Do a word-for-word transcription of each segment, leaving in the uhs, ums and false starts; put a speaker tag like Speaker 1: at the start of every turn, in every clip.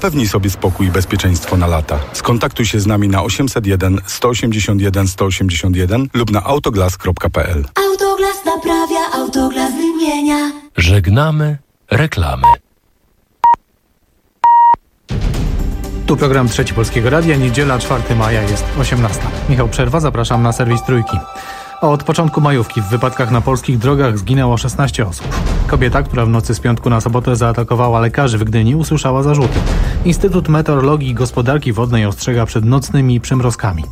Speaker 1: Zapewnij sobie spokój i bezpieczeństwo na lata. Skontaktuj się z nami na osiemset jeden sto osiemdziesiąt jeden sto osiemdziesiąt jeden lub na autoglas kropka p l.
Speaker 2: Autoglas naprawia, Autoglas wymienia.
Speaker 3: Żegnamy reklamy.
Speaker 4: Tu program Trzeci Polskiego Radia, niedziela czwartego maja, jest osiemnasta. Michał Przerwa, zapraszam na serwis Trójki. Od początku majówki w wypadkach na polskich drogach zginęło szesnaście osób. Kobieta, która w nocy z piątku na sobotę zaatakowała lekarzy w Gdyni, usłyszała zarzuty. Instytut Meteorologii i Gospodarki Wodnej ostrzega przed nocnymi przymrozkami.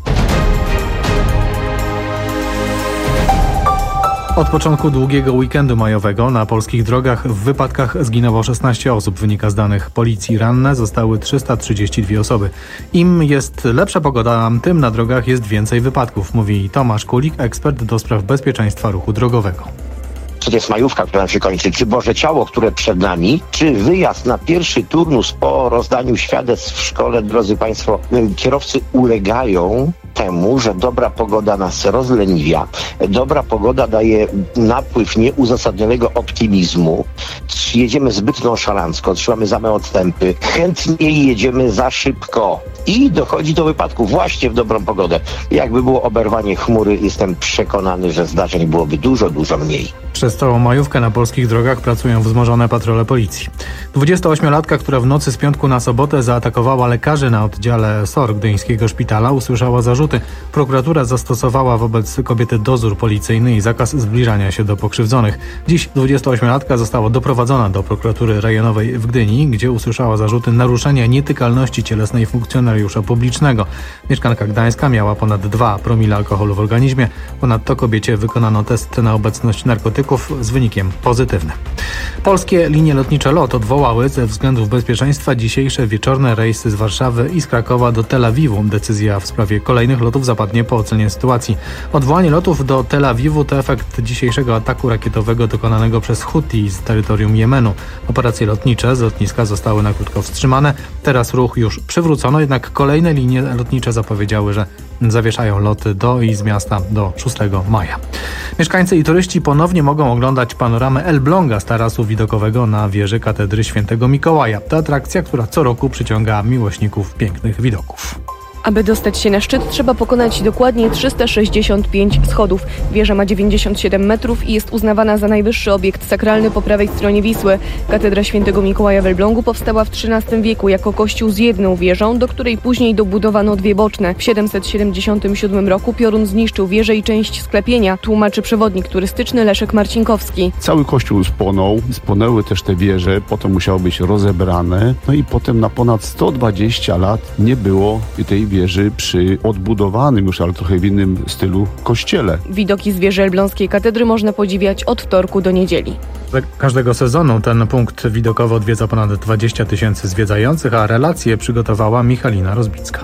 Speaker 4: Od początku długiego weekendu majowego na polskich drogach w wypadkach zginęło szesnaście osób. Wynika z danych policji. Ranne zostały trzysta trzydzieści dwie osoby. Im jest lepsza pogoda, tym na drogach jest więcej wypadków, mówi Tomasz Kulik, ekspert do spraw bezpieczeństwa ruchu drogowego.
Speaker 5: Czy to jest majówka, która nam się kończy, czy Boże Ciało, które przed nami, czy wyjazd na pierwszy turnus po rozdaniu świadectw w szkole, drodzy Państwo, kierowcy ulegają temu, że dobra pogoda nas rozleniwia. Dobra pogoda daje napływ nieuzasadnionego optymizmu. Jedziemy zbyt nonszalancko, trzymamy same odstępy, chętniej jedziemy za szybko i dochodzi do wypadku właśnie w dobrą pogodę. Jakby było oberwanie chmury, jestem przekonany, że zdarzeń byłoby dużo, dużo mniej.
Speaker 4: Przez całą majówkę na polskich drogach pracują wzmożone patrole policji. dwudziestoośmiolatka, która w nocy z piątku na sobotę zaatakowała lekarzy na oddziale S O R gdyńskiego szpitala, usłyszała zarzuty. Prokuratura zastosowała wobec kobiety dozór policyjny i zakaz zbliżania się do pokrzywdzonych. Dziś dwudziestoośmiolatka została doprowadzona do prokuratury rejonowej w Gdyni, gdzie usłyszała zarzuty naruszenia nietykalności cielesnej funkcjonariusza publicznego. Mieszkanka Gdańska miała ponad dwa promile alkoholu w organizmie. Ponadto kobiecie wykonano test na obecność narkotyków z wynikiem pozytywnym. Polskie linie lotnicze LOT odwołały ze względów bezpieczeństwa dzisiejsze wieczorne rejsy z Warszawy i z Krakowa do Tel Awiwu. Decyzja w sprawie kolejnych lotów zapadnie po ocenie sytuacji. Odwołanie lotów do Tel Awiwu to efekt dzisiejszego ataku rakietowego dokonanego przez Huti z terytorium Jemenu. Operacje lotnicze z lotniska zostały na krótko wstrzymane. Teraz ruch już przywrócono, jednak kolejne linie lotnicze zapowiedziały, że zawieszają loty do i z miasta do szóstego maja. Mieszkańcy i turyści ponownie mogą oglądać panoramę Elbląga z tarasu widokowego na wieży katedry Świętego Mikołaja. To atrakcja, która co roku przyciąga miłośników pięknych widoków.
Speaker 6: Aby dostać się na szczyt, trzeba pokonać dokładnie trzysta sześćdziesiąt pięć schodów. Wieża ma dziewięćdziesiąt siedem metrów i jest uznawana za najwyższy obiekt sakralny po prawej stronie Wisły. Katedra Świętego Mikołaja w Elblągu powstała w trzynastym wieku jako kościół z jedną wieżą, do której później dobudowano dwie boczne. W siedemset siedemdziesiątym siódmym roku piorun zniszczył wieżę i część sklepienia, tłumaczy przewodnik turystyczny Leszek Marcinkowski.
Speaker 7: Cały kościół spłonął, spłonęły też te wieże, potem musiały być rozebrane, no i potem na ponad sto dwadzieścia lat nie było tej wieży przy odbudowanym już, ale trochę w innym stylu kościele.
Speaker 6: Widoki z wieży elbląskiej katedry można podziwiać od wtorku do niedzieli.
Speaker 4: Każdego sezonu ten punkt widokowy odwiedza ponad dwadzieścia tysięcy zwiedzających, a relacje przygotowała Michalina Rozbicka.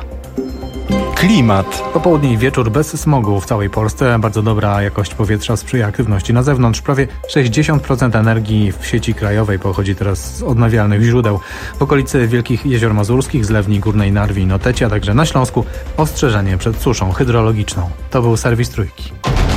Speaker 1: Klimat.
Speaker 4: Popołudnie i wieczór bez smogu w całej Polsce. Bardzo dobra jakość powietrza sprzyja aktywności na zewnątrz. Prawie sześćdziesiąt procent energii w sieci krajowej pochodzi teraz z odnawialnych źródeł. W okolicy Wielkich Jezior Mazurskich, Zlewni Górnej, Narwi i Noteci, a także na Śląsku ostrzeżenie przed suszą hydrologiczną. To był serwis Trójki.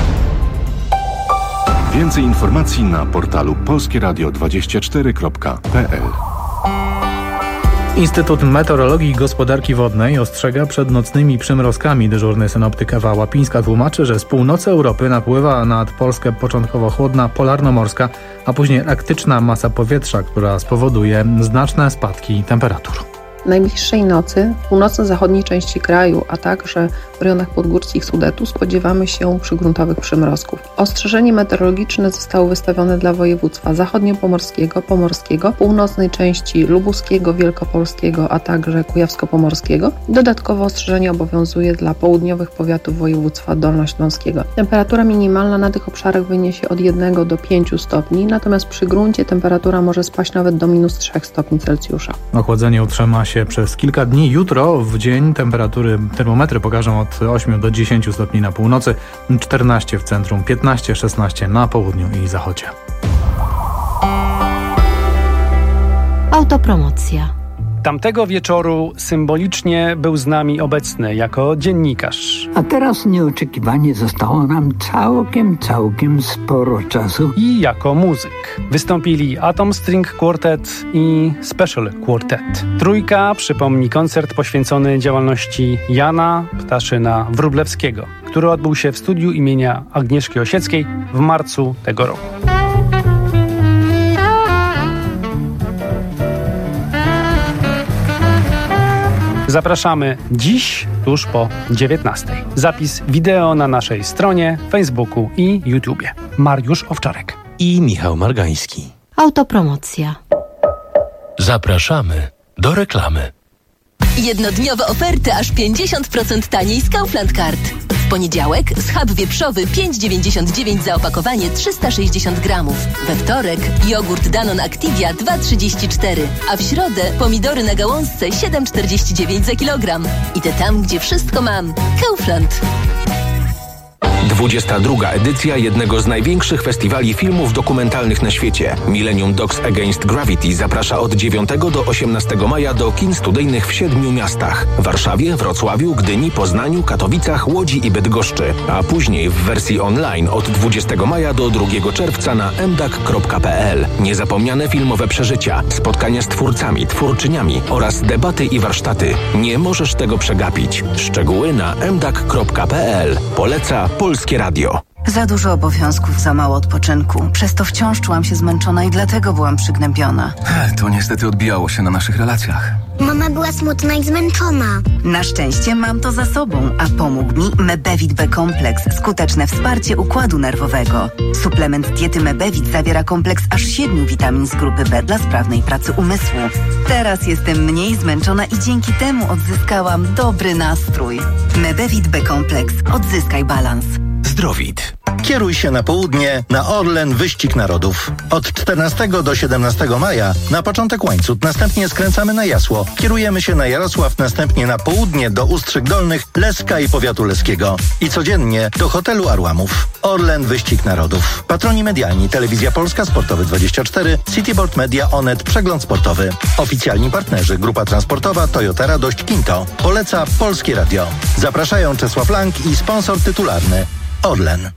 Speaker 3: Więcej informacji na portalu polskie radio dwadzieścia cztery kropka p l.
Speaker 4: Instytut Meteorologii i Gospodarki Wodnej ostrzega przed nocnymi przymrozkami. Dyżurny synoptyk Ewa Łapińska tłumaczy, że z północy Europy napływa nad Polskę początkowo chłodna polarnomorska, a później arktyczna masa powietrza, która spowoduje znaczne spadki temperatur.
Speaker 8: Najbliższej nocy w północno-zachodniej części kraju, a także w rejonach podgórskich Sudetu spodziewamy się przygruntowych przymrozków. Ostrzeżenie meteorologiczne zostało wystawione dla województwa zachodniopomorskiego, pomorskiego, północnej części lubuskiego, wielkopolskiego, a także kujawsko-pomorskiego. Dodatkowo ostrzeżenie obowiązuje dla południowych powiatów województwa dolnośląskiego. Temperatura minimalna na tych obszarach wyniesie od jednego do pięciu stopni, natomiast przy gruncie temperatura może spaść nawet do minus trzech stopni Celsjusza.
Speaker 4: Ochłodzenie utrzyma się przez kilka dni. Jutro w dzień temperatury termometry pokażą od ośmiu do dziesięciu stopni na północy, czternaście w centrum, piętnaście szesnaście na południu i zachodzie.
Speaker 2: Autopromocja.
Speaker 9: Tamtego wieczoru symbolicznie był z nami obecny jako dziennikarz.
Speaker 10: A teraz nieoczekiwanie zostało nam całkiem, całkiem sporo czasu.
Speaker 9: I jako muzyk. Wystąpili Atom String Quartet i Special Quartet. Trójka przypomni koncert poświęcony działalności Jana Ptaszyna-Wróblewskiego, który odbył się w studiu imienia Agnieszki Osieckiej w marcu tego roku. Zapraszamy dziś tuż po dziewiętnastej. Zapis wideo na naszej stronie, Facebooku i YouTubie. Mariusz Owczarek
Speaker 11: i Michał Margański.
Speaker 12: Autopromocja.
Speaker 11: Zapraszamy do reklamy.
Speaker 13: Jednodniowe oferty aż pięćdziesiąt procent taniej z Kaufland Card. W poniedziałek schab wieprzowy pięć dziewięćdziesiąt dziewięć za opakowanie trzysta sześćdziesiąt gramów. We wtorek jogurt Danone Activia dwa trzydzieści cztery, a w środę pomidory na gałązce siedem czterdzieści dziewięć za kilogram. Idę tam, gdzie wszystko mam. Kaufland.
Speaker 14: dwudziesta druga edycja jednego z największych festiwali filmów dokumentalnych na świecie. Millennium Dogs Against Gravity zaprasza od dziewiątego do osiemnastego maja do kin studyjnych w siedmiu miastach. Warszawie, Wrocławiu, Gdyni, Poznaniu, Katowicach, Łodzi i Bydgoszczy. A później w wersji online od dwudziestego maja do drugiego czerwca na m d a c kropka p l. Niezapomniane filmowe przeżycia, spotkania z twórcami, twórczyniami oraz debaty i warsztaty. Nie możesz tego przegapić. Szczegóły na m d a c kropka p l. Poleca Polskie Radio.
Speaker 15: Za dużo obowiązków, za mało odpoczynku. Przez to wciąż czułam się zmęczona i dlatego byłam przygnębiona.
Speaker 16: To niestety odbijało się na naszych relacjach.
Speaker 17: Mama była smutna i zmęczona.
Speaker 15: Na szczęście mam to za sobą, a pomógł mi Mebevit B-kompleks. Skuteczne wsparcie układu nerwowego. Suplement diety Mebevit zawiera kompleks aż siedmiu witamin z grupy B dla sprawnej pracy umysłu. Teraz jestem mniej zmęczona i dzięki temu odzyskałam dobry nastrój. Mebevit B-kompleks. Odzyskaj balans.
Speaker 11: Zdrowit.
Speaker 18: Kieruj się na południe na Orlen Wyścig Narodów. Od czternastego do siedemnastego maja na początek Łańcut, następnie skręcamy na Jasło. Kierujemy się na Jarosław, następnie na południe do Ustrzyk Dolnych, Leska i powiatu leskiego. I codziennie do hotelu Arłamów. Orlen Wyścig Narodów. Patroni medialni: Telewizja Polska, Sportowy dwadzieścia cztery, Cityboard Media, Onet, Przegląd Sportowy. Oficjalni partnerzy: Grupa Transportowa, Toyota Radość, Kinto. Poleca Polskie Radio. Zapraszają Czesław Lang i sponsor tytularny Orlen.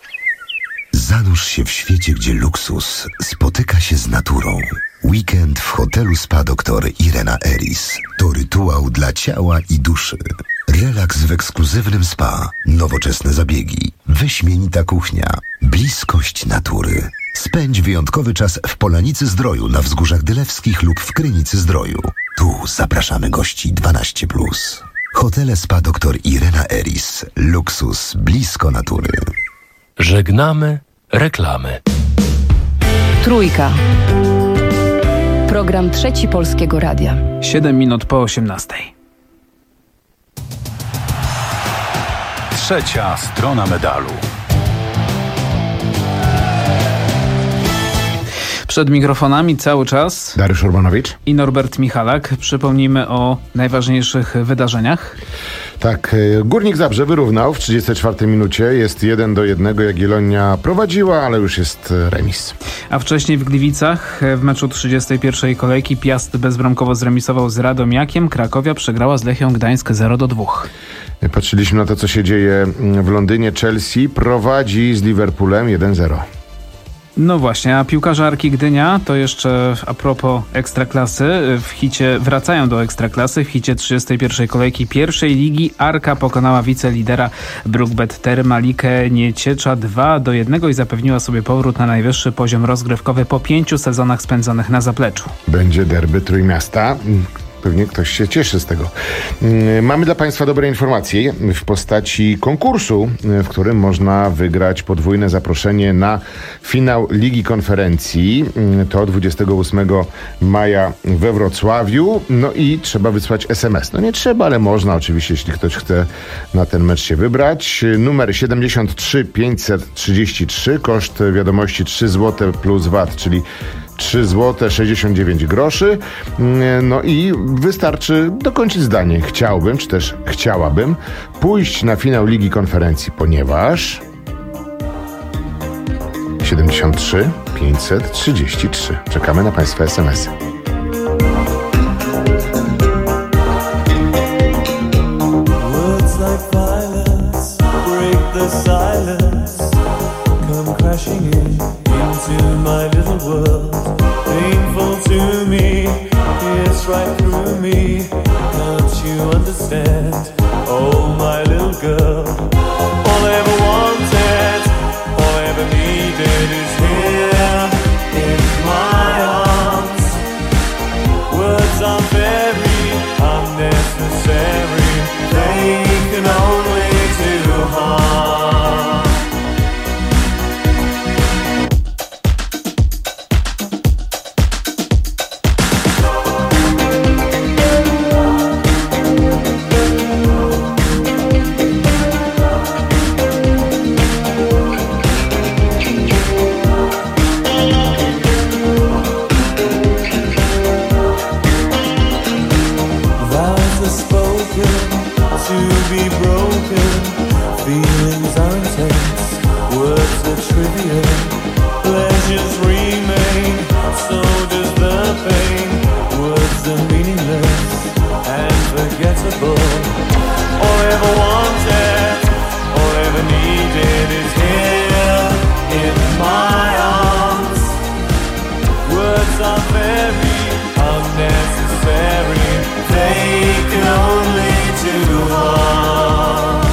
Speaker 19: Zanurz się w świecie, gdzie luksus spotyka się z naturą. Weekend w hotelu Spa doktor Irena Eris to rytuał dla ciała i duszy. Relaks w ekskluzywnym spa, nowoczesne zabiegi, wyśmienita kuchnia, bliskość natury. Spędź wyjątkowy czas w Polanicy Zdroju na Wzgórzach Dylewskich lub w Krynicy Zdroju. Tu zapraszamy gości dwanaście plus. Hotele Spa doktor Irena Eris. Luksus blisko natury.
Speaker 11: Żegnamy reklamy.
Speaker 20: Trójka. Program Trzeci Polskiego Radia.
Speaker 4: Siedem minut po osiemnastej.
Speaker 1: Trzecia strona medalu.
Speaker 4: Przed mikrofonami cały czas
Speaker 21: Dariusz Urbanowicz
Speaker 4: i Norbert Michalak. Przypomnijmy o najważniejszych wydarzeniach.
Speaker 21: Tak, Górnik Zabrze wyrównał w trzydziestej czwartej minucie. Jest jeden do jednego. Jagiellonia prowadziła, ale już jest remis.
Speaker 4: A wcześniej w Gliwicach w meczu trzydziestej pierwszej kolejki Piast bezbramkowo zremisował z Radomiakiem. Krakowia przegrała z Lechią Gdańsk zero do dwóch.
Speaker 21: Patrzyliśmy na to, co się dzieje w Londynie. Chelsea prowadzi z Liverpoolem jeden zero.
Speaker 4: No właśnie, a piłkarze Arki Gdynia, to jeszcze a propos Ekstraklasy, w hicie, wracają do Ekstraklasy. W hicie trzydziestej pierwszej kolejki pierwszej ligi Arka pokonała wicelidera Brookbet Termalikę Nieciecza dwa do jednego i zapewniła sobie powrót na najwyższy poziom rozgrywkowy po pięciu sezonach spędzonych na zapleczu.
Speaker 21: Będzie derby Trójmiasta. Pewnie ktoś się cieszy z tego. Mamy dla Państwa dobre informacje w postaci konkursu, w którym można wygrać podwójne zaproszenie na finał Ligi Konferencji. To dwudziestego ósmego maja we Wrocławiu. No i trzeba wysłać es em es. No nie trzeba, ale można oczywiście, jeśli ktoś chce na ten mecz się wybrać. Numer siedemdziesiąt trzy pięćset trzydzieści trzy. Koszt wiadomości trzy złote plus V A T, czyli trzy złote sześćdziesiąt dziewięć groszy. No i wystarczy dokończyć zdanie. Chciałbym, czy też chciałabym pójść na finał Ligi Konferencji, ponieważ siedemdziesiąt trzy pięćset trzydzieści trzy. Czekamy na Państwa es em esy.
Speaker 12: spoken, to be broken. Feelings are intense, words are trivial. Pleasures remain, so does the pain. Words are meaningless and forgettable. All I ever wanted, all I ever needed is here in my arms. Words are very unnecessary, they can only do harm.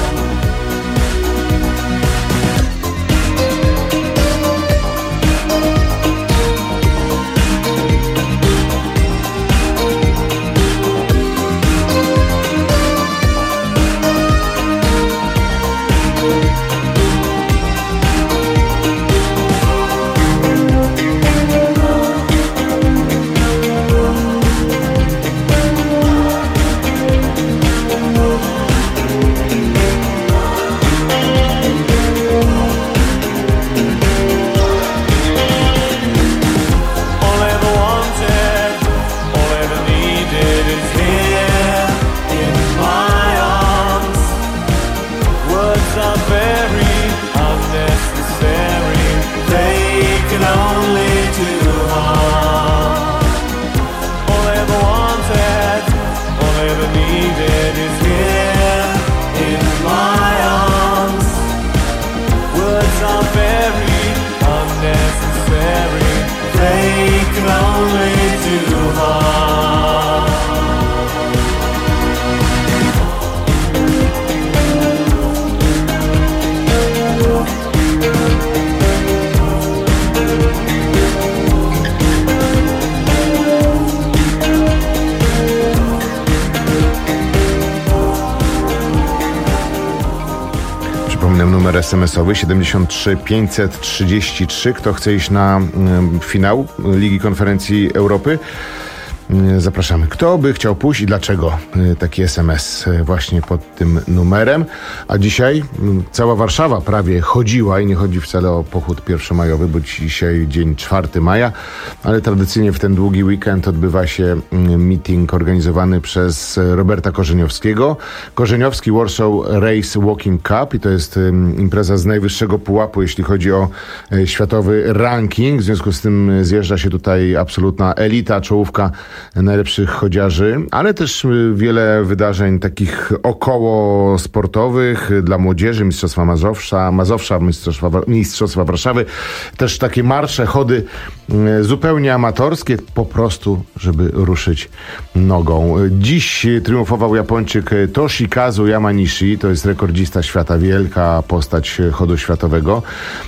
Speaker 21: Numer es em esowy siedemdziesiąt trzy pięćset trzydzieści trzy. Kto chce iść na y, finał Ligi Konferencji Europy? Zapraszamy. Kto by chciał pójść i dlaczego? Taki es em es właśnie pod tym numerem. A dzisiaj cała Warszawa prawie chodziła i nie chodzi wcale o pochód pierwszomajowy, bo dzisiaj dzień czwartego maja, ale tradycyjnie w ten długi weekend odbywa się meeting organizowany przez Roberta Korzeniowskiego. Korzeniowski Warsaw Race Walking Cup i to jest impreza z najwyższego pułapu, jeśli chodzi o światowy ranking. W związku z tym zjeżdża się tutaj absolutna elita, czołówka najlepszych chodziarzy, ale też wiele wydarzeń takich około sportowych dla młodzieży, Mistrzostwa Mazowsza, Mazowsza Mistrzostwa, Mistrzostwa Warszawy, też takie marsze, chody zupełnie amatorskie, po prostu, żeby ruszyć nogą. Dziś triumfował Japończyk Toshikazu Yamanishi, to jest rekordzista świata, wielka postać chodu światowego.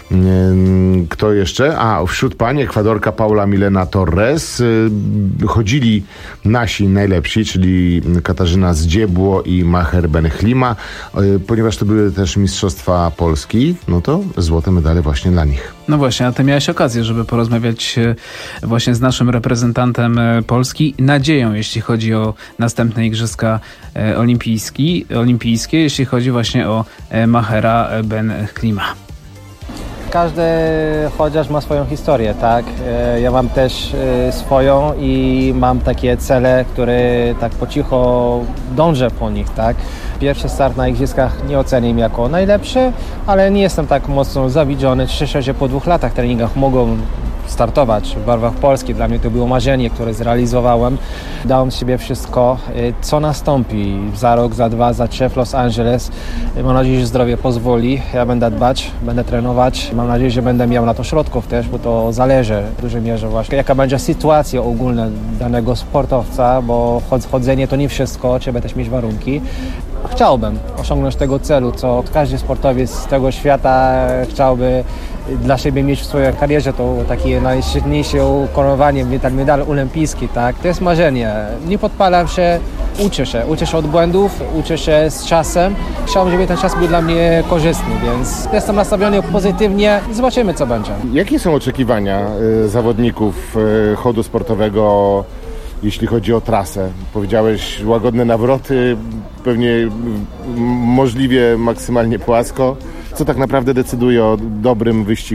Speaker 21: Kto jeszcze? A wśród pań Ekwadorka Paula Milena Torres. Chodzili nasi najlepsi, czyli Katarzyna Zdziebło i Maher Benechlima. Ponieważ to były też Mistrzostwa Polski, no to złote medale właśnie dla nich.
Speaker 9: No właśnie, a ty miałeś okazję, żeby porozmawiać właśnie z naszym reprezentantem Polski. Nadzieją, jeśli chodzi o następne Igrzyska Olimpijski, olimpijskie, jeśli chodzi właśnie o Mahera Benechlima.
Speaker 22: Każdy chodziarz ma swoją historię, tak? Ja mam też swoją i mam takie cele, które tak po cicho dążę po nich, tak? Pierwszy start na Igrzyskach nie ocenię jako najlepszy, ale nie jestem tak mocno zawiedziony. Cieszę się, po dwóch latach treningach mogą startować w barwach Polski. Dla mnie to było marzenie, które zrealizowałem. Dałem z siebie wszystko, co nastąpi za rok, za dwa, za trzy w Los Angeles. Mam nadzieję, że zdrowie pozwoli. Ja będę dbać, będę trenować. Mam nadzieję, że będę miał na to środków też, bo to zależy w dużej mierze właśnie, jaka będzie sytuacja ogólna danego sportowca, bo chodzenie to nie wszystko, trzeba też mieć warunki. Chciałbym osiągnąć tego celu, co każdy sportowiec z tego świata chciałby dla siebie mieć w swojej karierze, to takie najświetniejsze ukoronowanie, medal olimpijski, tak? To jest marzenie. Nie podpalam się, uczę się, uczę się od błędów, uczę się z czasem. Chciałbym, żeby ten czas był dla mnie korzystny, więc jestem nastawiony pozytywnie i zobaczymy, co będzie.
Speaker 21: Jakie są oczekiwania y, zawodników y, chodu sportowego, jeśli chodzi o trasę? Powiedziałeś łagodne nawroty, pewnie y, możliwie maksymalnie płasko. Co tak naprawdę decyduje o dobrym wyścigu?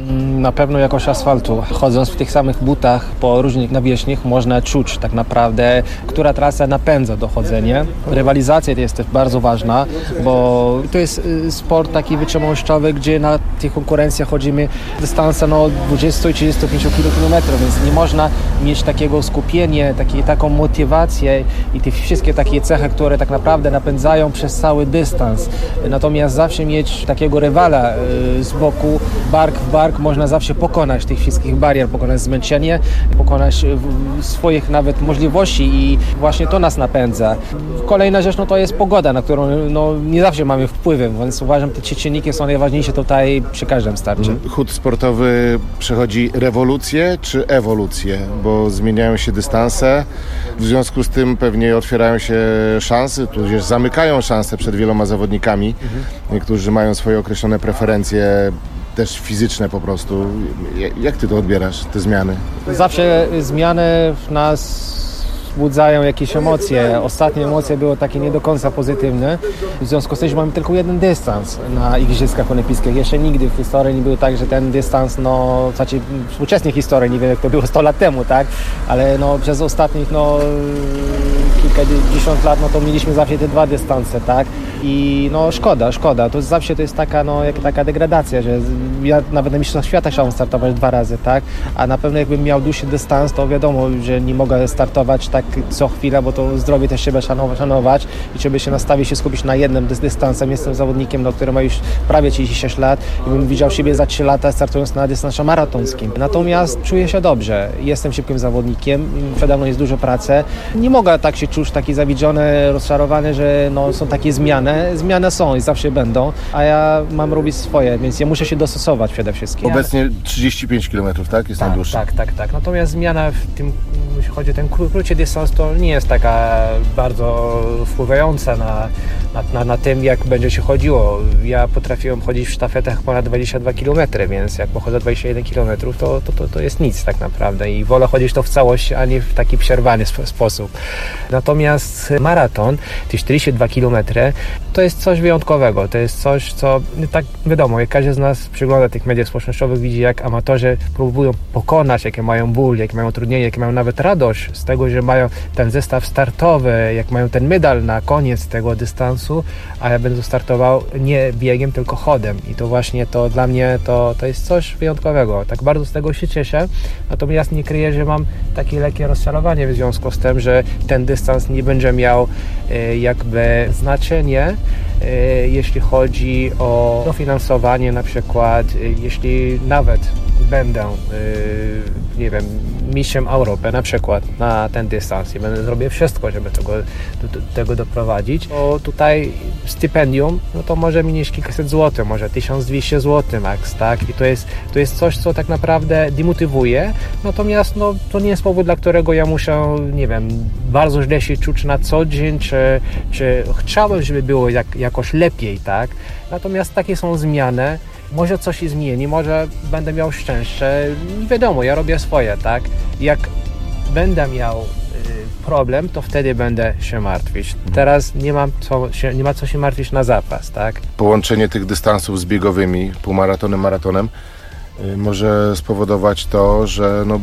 Speaker 22: Na pewno jakość asfaltu. Chodząc w tych samych butach po różnych nawierzchniach można czuć tak naprawdę, która trasa napędza dochodzenie. Rywalizacja jest też bardzo ważna, bo to jest sport taki wytrzymałościowy, gdzie na tych konkurencjach chodzimy dystanse no dwadzieścia do trzydziestu pięciu kilometrów, więc nie można mieć takiego skupienia, takiej, taką motywację i te wszystkie takie cechy, które tak naprawdę napędzają przez cały dystans. Natomiast zawsze mieć takiego rywala z boku, bark w bark, można zawsze pokonać tych wszystkich barier, pokonać zmęczenie, pokonać swoich nawet możliwości i właśnie to nas napędza. Kolejna rzecz no to jest pogoda, na którą no, nie zawsze mamy wpływy, więc uważam, że te czynniki są najważniejsze tutaj przy każdym starcie.
Speaker 21: Chód sportowy przechodzi rewolucję czy ewolucję, bo zmieniają się dystanse, w związku z tym pewnie otwierają się szanse, tudzież zamykają szanse przed wieloma zawodnikami, mhm. którzy mają swoje określone preferencje, też fizyczne po prostu. Jak ty to odbierasz, te zmiany?
Speaker 22: Zawsze zmiany w nas wzbudzają jakieś emocje. Ostatnie emocje były takie nie do końca pozytywne. W związku z tym, że mamy tylko jeden dystans na Igrzyskach Olimpijskich. Jeszcze nigdy w historii nie było tak, że ten dystans, no, w zasadzie w współczesnej historii, nie wiem jak to było sto lat temu, tak? Ale no, przez ostatnich no, kilkadziesiąt lat, no to mieliśmy zawsze te dwa dystanse, tak? I no szkoda, szkoda. To zawsze to jest taka, no, jak, taka degradacja, że ja nawet na Mistrzostwach Świata chciałem startować dwa razy, tak? A na pewno jakbym miał dłuższy dystans, to wiadomo, że nie mogę startować tak co chwila, bo to zdrowie też trzeba szanować i trzeba się nastawić, się skupić na jednym dystansem. Jestem zawodnikiem, no, który ma już prawie trzydzieści sześć lat i bym widział siebie za trzy lata startując na dystansie maratońskim. Natomiast czuję się dobrze. Jestem szybkim zawodnikiem, przede mną jest dużo pracy. Nie mogę tak się czuć taki zawiedziony, rozczarowany, że no, są takie zmiany. Zmiany są i zawsze będą, a ja mam robić swoje, więc ja muszę się dostosować przede wszystkim.
Speaker 21: Obecnie trzydzieści pięć kilometrów, tak? Jest
Speaker 22: tak,
Speaker 21: najdłuższy.
Speaker 22: Tak, tak, tak. Natomiast zmiana w tym, jeśli chodzi o ten krótszy dystans, to nie jest taka bardzo wpływająca na, na, na, na tym, jak będzie się chodziło. Ja potrafiłem chodzić w sztafetach ponad dwadzieścia dwa kilometry, więc jak pochodzę dwadzieścia jeden kilometrów, to, to, to, to jest nic tak naprawdę i wolę chodzić to w całość, a nie w taki przerwany sp- sposób. Natomiast maraton, te czterdzieści dwa kilometry, to jest coś wyjątkowego, to jest coś, co tak wiadomo, jak każdy z nas przygląda tych mediach społecznościowych, widzi jak amatorzy próbują pokonać, jakie mają ból, jakie mają utrudnienia, jakie mają nawet radość z tego, że mają ten zestaw startowy, jak mają ten medal na koniec tego dystansu, a ja będę startował nie biegiem, tylko chodem i to właśnie to dla mnie to, to jest coś wyjątkowego, tak bardzo z tego się cieszę, natomiast nie kryję, że mam takie lekkie rozczarowanie w związku z tym, że ten dystans nie będzie miał e, jakby znaczenie, jeśli chodzi o dofinansowanie, na przykład jeśli nawet będę, nie wiem, mistrzem Europy na przykład na ten dystans i będę zrobię wszystko, żeby tego, do, tego doprowadzić, to tutaj stypendium, no to może mieć kilkaset złotych, może tysiąc dwieście złotych max, tak? I to jest, to jest coś, co tak naprawdę demotywuje, natomiast no, to nie jest powód, dla którego ja muszę, nie wiem, bardzo źle się czuć na co dzień, czy, czy chciałbym, żeby było jak, jakoś lepiej, tak? Natomiast takie są zmiany. Może coś się zmieni, może będę miał szczęście, nie wiadomo, ja robię swoje, tak? Jak będę miał y, problem, to wtedy będę się martwić. Teraz nie mam co się, nie ma co się martwić na zapas, tak?
Speaker 21: Połączenie tych dystansów z biegowymi, półmaratonem, maratonem y, może spowodować to, że no,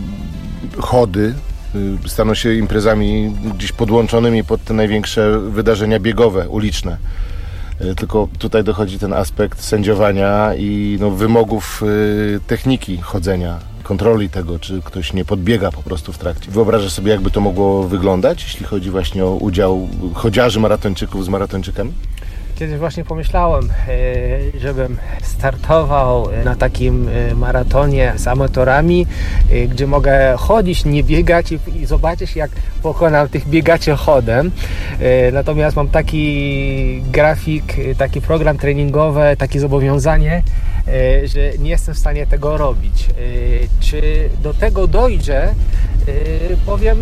Speaker 21: chody y, staną się imprezami gdzieś podłączonymi pod te największe wydarzenia biegowe, uliczne. Tylko tutaj dochodzi ten aspekt sędziowania i no, wymogów y, techniki chodzenia, kontroli tego, czy ktoś nie podbiega po prostu w trakcie. Wyobrażasz sobie, jakby to mogło wyglądać, jeśli chodzi właśnie o udział chodziarzy maratończyków z maratończykami?
Speaker 22: Kiedyś właśnie pomyślałem, żebym startował na takim maratonie z amatorami, gdzie mogę chodzić, nie biegać i, i zobaczyć, jak pokonam tych biegaczy chodem. Natomiast mam taki grafik, taki program treningowy, takie zobowiązanie, że nie jestem w stanie tego robić. Czy do tego dojdzie? Powiem,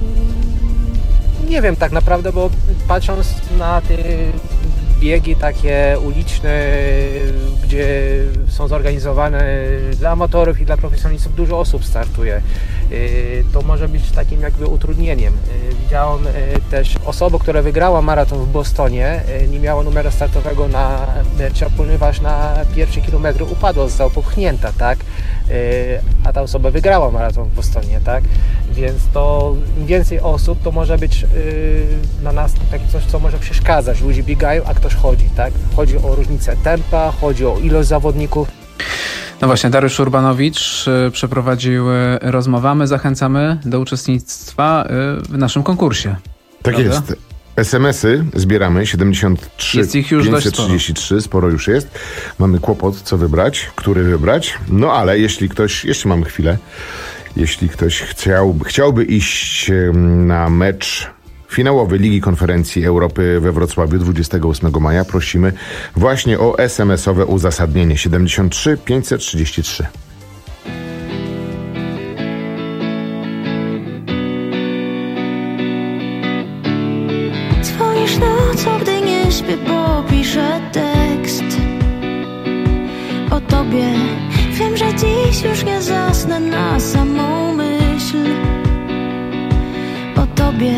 Speaker 22: nie wiem tak naprawdę, bo patrząc na te biegi takie uliczne, gdzie są zorganizowane dla amatorów i dla profesjonalistów, dużo osób startuje. To może być takim jakby utrudnieniem. Widziałem też osobę, która wygrała maraton w Bostonie, nie miała numeru startowego na meczu, ponieważ na pierwszy kilometr upadła, została popchnięta, tak? a ta osoba wygrała maraton w Bostonie, tak? Więc to im więcej osób, to może być na nas takie coś, co może przeszkadzać. Ludzie biegają, a ktoś chodzi, tak? Chodzi o różnicę tempa, chodzi o ilość zawodników.
Speaker 5: No właśnie, Dariusz Urbanowicz przeprowadził rozmowę. My zachęcamy do uczestnictwa w naszym konkursie.
Speaker 21: Tak prawda? Jest. es em esy zbieramy, siedemdziesiąt trzy
Speaker 5: jest ich już
Speaker 21: pięćset trzydzieści trzy, sporo. sporo już jest. Mamy kłopot, co wybrać, który wybrać. No ale jeśli ktoś, jeszcze mamy chwilę, jeśli ktoś chciał, chciałby iść na mecz finałowy Ligi Konferencji Europy we Wrocławiu dwudziestego ósmego maja, prosimy właśnie o es em esowe uzasadnienie siedemdziesiąt trzy pięćset trzydzieści trzy.
Speaker 7: Dzwonisz nocą, gdy nie śpię, popiszę tekst o tobie. Wiem, że dziś już nie zasnę na samą myśl o tobie.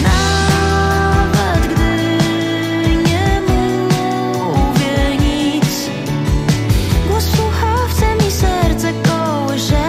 Speaker 7: Nawet gdy nie mówię nic, głos w słuchawce mi serce kołysze.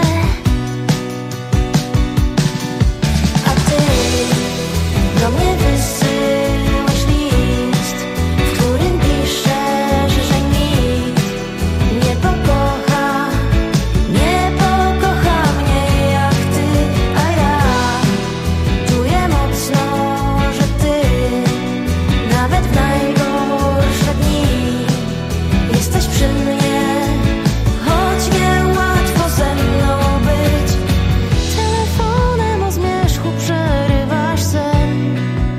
Speaker 7: A ty do mnie wysyłasz list, w którym piszesz, że nikt nie pokocha, nie pokocha mnie jak ty, a ja czuję mocno, że ty nawet w najgorsze dni jesteś przy mnie, choć niełatwo ze mną być. Telefonem o zmierzchu przerywasz sen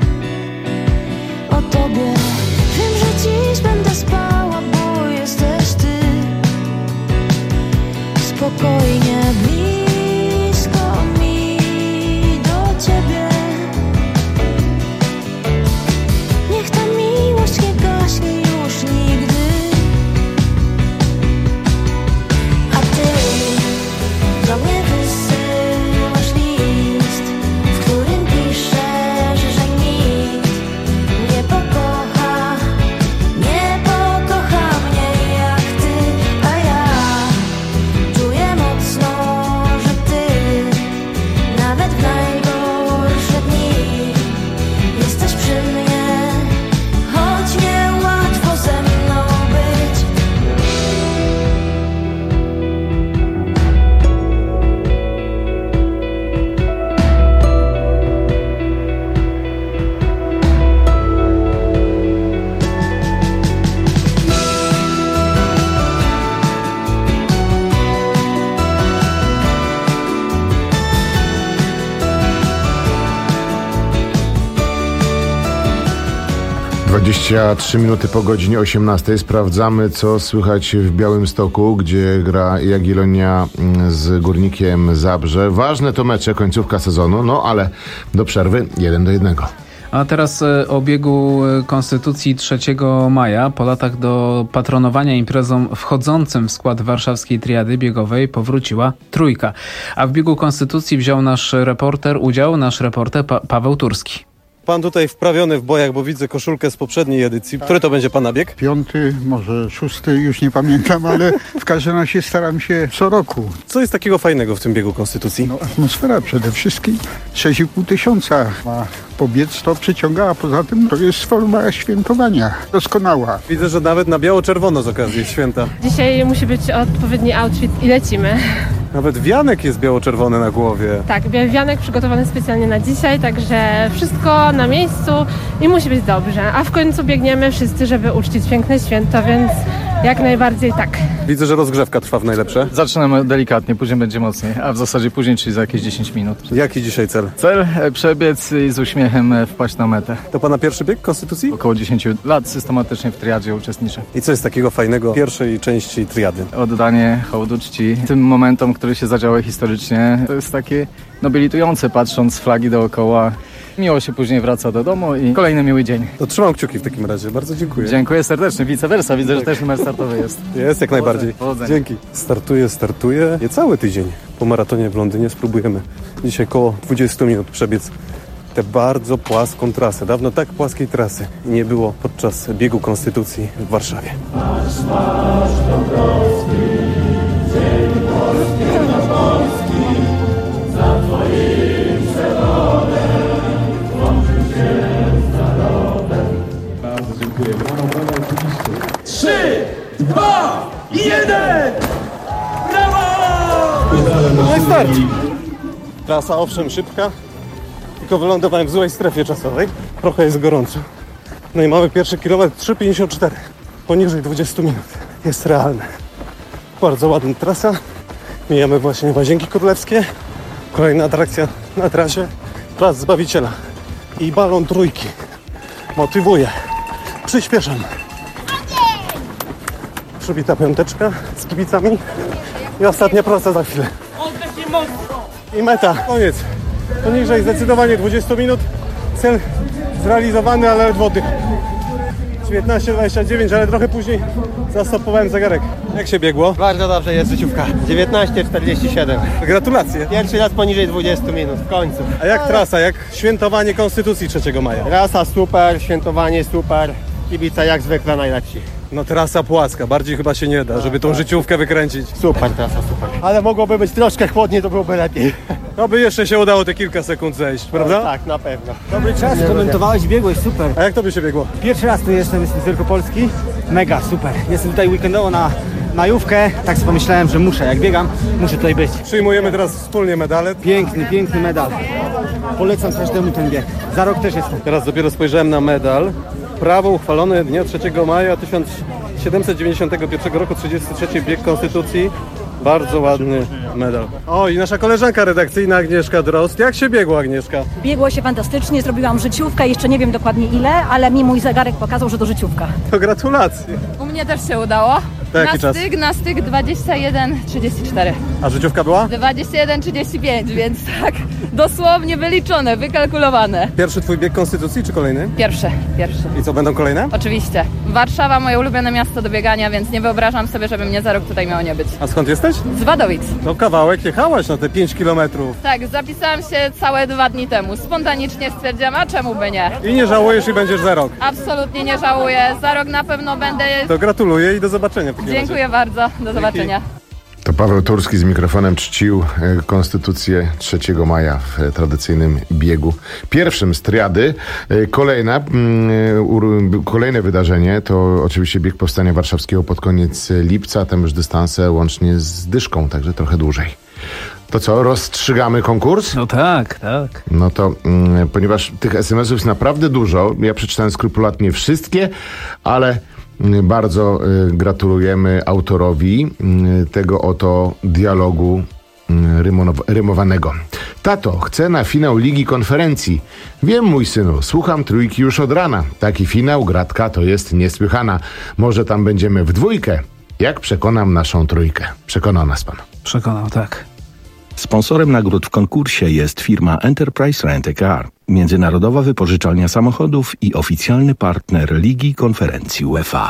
Speaker 7: o tobie. Wiem, że dziś będę spała, bo jesteś ty. Spokojnie blisko mi do ciebie. Niech ta miłość nie gaśnie już nigdy. A ty do mnie wysyłasz list, w którym piszesz, że nikt nie pokocha, nie pokocha mnie jak ty, a ja czuję mocno, że ty nawet w najgorsze dni jesteś przy mnie, choć niełatwo ze mną być.
Speaker 21: dwadzieścia trzy minuty po godzinie osiemnastej. Sprawdzamy, co słychać w Białymstoku, gdzie gra Jagiellonia z Górnikiem Zabrze. Ważne to mecze, końcówka sezonu, no ale do przerwy jeden do jednego.
Speaker 5: A teraz o biegu Konstytucji trzeciego maja. Po latach do patronowania imprezom wchodzącym w skład warszawskiej triady biegowej powróciła Trójka. A w biegu Konstytucji wziął nasz reporter udział, nasz reporter pa- Paweł Turski.
Speaker 23: Pan tutaj wprawiony w bojach, bo widzę koszulkę z poprzedniej edycji. Który to będzie pana bieg?
Speaker 24: Piąty, może szósty, już nie pamiętam, ale w każdym razie staram się co roku.
Speaker 23: Co jest takiego fajnego w tym biegu Konstytucji?
Speaker 24: No, atmosfera przede wszystkim. sześć i pół tysiąca ma pobiec, to przyciąga, a poza tym to jest forma świętowania. Doskonała.
Speaker 23: Widzę, że nawet na biało-czerwono z okazji święta.
Speaker 25: Dzisiaj musi być odpowiedni outfit i lecimy.
Speaker 23: Nawet wianek jest biało-czerwony na głowie.
Speaker 25: Tak, wianek przygotowany specjalnie na dzisiaj, także wszystko na miejscu i musi być dobrze. A w końcu biegniemy wszyscy, żeby uczcić piękne święto, więc jak najbardziej tak.
Speaker 23: Widzę, że rozgrzewka trwa w najlepsze.
Speaker 26: Zaczynamy delikatnie, później będzie mocniej, a w zasadzie później, czyli za jakieś dziesięć minut.
Speaker 23: Jaki dzisiaj cel?
Speaker 26: Cel? Przebiec i z uśmiechem wpaść na metę.
Speaker 23: To pana pierwszy bieg Konstytucji?
Speaker 26: Około dziesięć lat systematycznie w triadzie uczestniczę.
Speaker 23: I co jest takiego fajnego w pierwszej części triady?
Speaker 26: Oddanie hołdu czci tym momentom, które się zadziały historycznie. To jest takie nobilitujące, patrząc flagi dookoła. Miło się później wraca do domu i kolejny miły dzień.
Speaker 23: To trzymam kciuki w takim razie. Bardzo dziękuję.
Speaker 26: Dziękuję serdecznie. Vice versa. Widzę, że też numer startowy jest.
Speaker 23: Jest, jak najbardziej.
Speaker 26: Powodzenia.
Speaker 23: Dzięki. Startuję, startuję. Nie cały tydzień po maratonie w Londynie spróbujemy dzisiaj koło dwadzieścia minut przebiec tę bardzo płaską trasę. Dawno tak płaskiej trasy nie było podczas biegu Konstytucji w Warszawie. Marsz, marsz do Polski, dzień Polski.
Speaker 12: dwa, jeden! Brawo!
Speaker 23: No i start! Trasa owszem szybka, tylko wylądowałem w złej strefie czasowej. Trochę jest gorąco. No i mamy pierwszy kilometr trzy pięćdziesiąt cztery. Poniżej dwadzieścia minut. Jest realne. Bardzo ładna trasa. Mijamy właśnie Łazienki Królewskie. Kolejna atrakcja na trasie. Plac Zbawiciela. I balon trójki. Motywuje. Przyspieszam. Przybita piąteczka z kibicami. I ostatnia prosta za chwilę. I meta. Koniec. Poniżej zdecydowanie dwadzieścia minut. Cel zrealizowany, ale ledwo tych. dziewiętnaście dwadzieścia dziewięć, ale trochę później zastopowałem zegarek. Jak się biegło?
Speaker 2: Bardzo dobrze, jest życiówka. dziewiętnaście czterdzieści siedem.
Speaker 23: Gratulacje.
Speaker 2: Pierwszy raz poniżej dwadzieścia minut, w końcu.
Speaker 23: A jak trasa, jak świętowanie Konstytucji trzeciego maja?
Speaker 2: Trasa super, świętowanie super, kibice jak zwykle najlepsi.
Speaker 23: No trasa płaska, bardziej chyba się nie da, żeby tą życiówkę wykręcić.
Speaker 2: Super trasa, super. Ale mogłoby być troszkę chłodniej, to byłoby lepiej.
Speaker 23: No by jeszcze się udało te kilka sekund zejść, prawda?
Speaker 2: No, tak, na pewno.
Speaker 3: Dobry czas, komentowałeś, biegłeś, super.
Speaker 23: A jak tobie się biegło?
Speaker 3: Pierwszy raz tu jestem, jestem z Wielkopolski. Mega, super. Jestem tutaj weekendowo na majówkę, tak sobie pomyślałem, że muszę, jak biegam, muszę tutaj być.
Speaker 23: Przyjmujemy teraz wspólnie medale.
Speaker 3: Piękny, piękny medal. Polecam każdemu ten bieg. Za rok też jestem.
Speaker 23: Teraz dopiero spojrzałem na medal. Prawo uchwalone dnia trzeciego maja tysiąc siedemset dziewięćdziesiątego pierwszego roku, trzydziesty trzeci bieg Konstytucji. Bardzo ładny medal. O, i nasza koleżanka redakcyjna Agnieszka Drozd. Jak się biegło, Agnieszka?
Speaker 6: Biegło się fantastycznie, zrobiłam życiówkę, jeszcze nie wiem dokładnie ile, ale mi mój zegarek pokazał, że to życiówka.
Speaker 23: To gratulacje.
Speaker 8: U mnie też się udało.
Speaker 23: To jaki
Speaker 8: na
Speaker 23: czas?
Speaker 8: styk, na styk dwadzieścia jeden trzydzieści cztery.
Speaker 23: A życiówka była?
Speaker 8: dwadzieścia jeden trzydzieści pięć, więc tak dosłownie wyliczone, wykalkulowane.
Speaker 23: Pierwszy twój bieg Konstytucji czy kolejny?
Speaker 8: Pierwszy, pierwszy.
Speaker 23: I co, będą kolejne?
Speaker 8: Oczywiście. Warszawa, moje ulubione miasto do biegania, więc nie wyobrażam sobie, żeby mnie za rok tutaj miało nie być.
Speaker 23: A skąd jesteś?
Speaker 8: Z Wadowic.
Speaker 23: To kawałek jechałaś na te pięć kilometrów.
Speaker 8: Tak, zapisałam się całe dwa dni temu. Spontanicznie stwierdziłam, a czemu by nie?
Speaker 23: I nie żałujesz i będziesz za rok.
Speaker 8: Absolutnie nie żałuję. Za rok na pewno będę...
Speaker 23: To gratuluję i do zobaczenia. W takim
Speaker 8: Dziękuję
Speaker 23: razie.
Speaker 8: bardzo. Do zobaczenia.
Speaker 21: To Paweł Turski z mikrofonem czcił e, Konstytucję trzeciego maja w e, tradycyjnym biegu. Pierwszym z triady. E, kolejna, mm, u, kolejne wydarzenie to oczywiście bieg Powstania Warszawskiego pod koniec lipca. Tam już dystanse łącznie z dyszką, także trochę dłużej. To co, rozstrzygamy konkurs?
Speaker 5: No tak, tak.
Speaker 21: No to, mm, ponieważ tych es em esów jest naprawdę dużo, ja przeczytałem skrupulatnie wszystkie, ale bardzo y, gratulujemy autorowi y, tego oto dialogu y, rymonow- rymowanego. Tato, chcę na finał Ligi Konferencji. Wiem, mój synu, słucham trójki już od rana. Taki finał, gratka, to jest niesłychana. Może tam będziemy w dwójkę, jak przekonam naszą trójkę. Przekonał nas pan.
Speaker 5: Przekonał, tak.
Speaker 10: Sponsorem nagród w konkursie jest firma Enterprise Rent a Car, międzynarodowa wypożyczalnia samochodów i oficjalny partner Ligi Konferencji UEFA.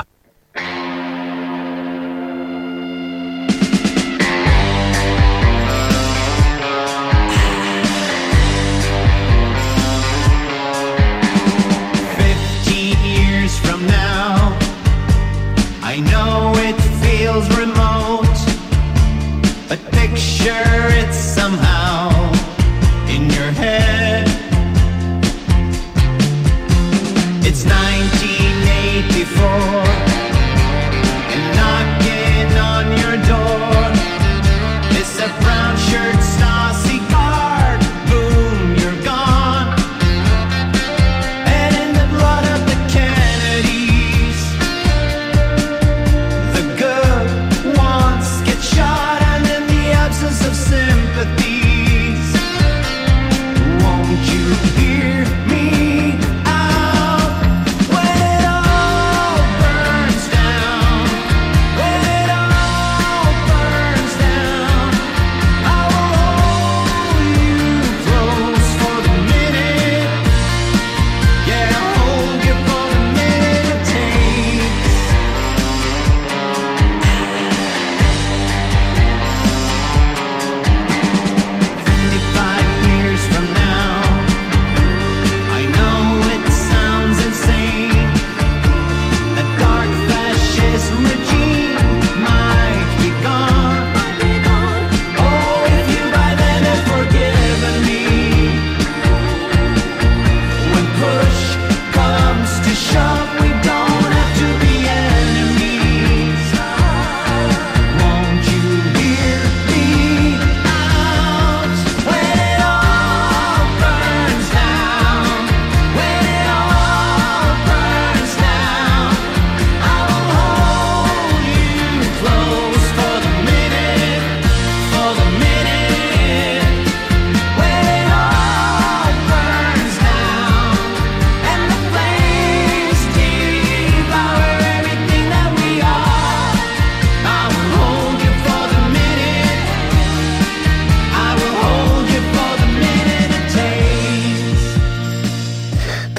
Speaker 12: Fifteen years from now, I know it feels remote, but picture it somehow in your head. It's nineteen eighty-four, and knocking on your door is a brown shirt Stasi guard. Boom, you're gone. And in the blood of the Kennedys, the good ones get shot, and in the absence of sympathies, won't you hear me out when it all burns?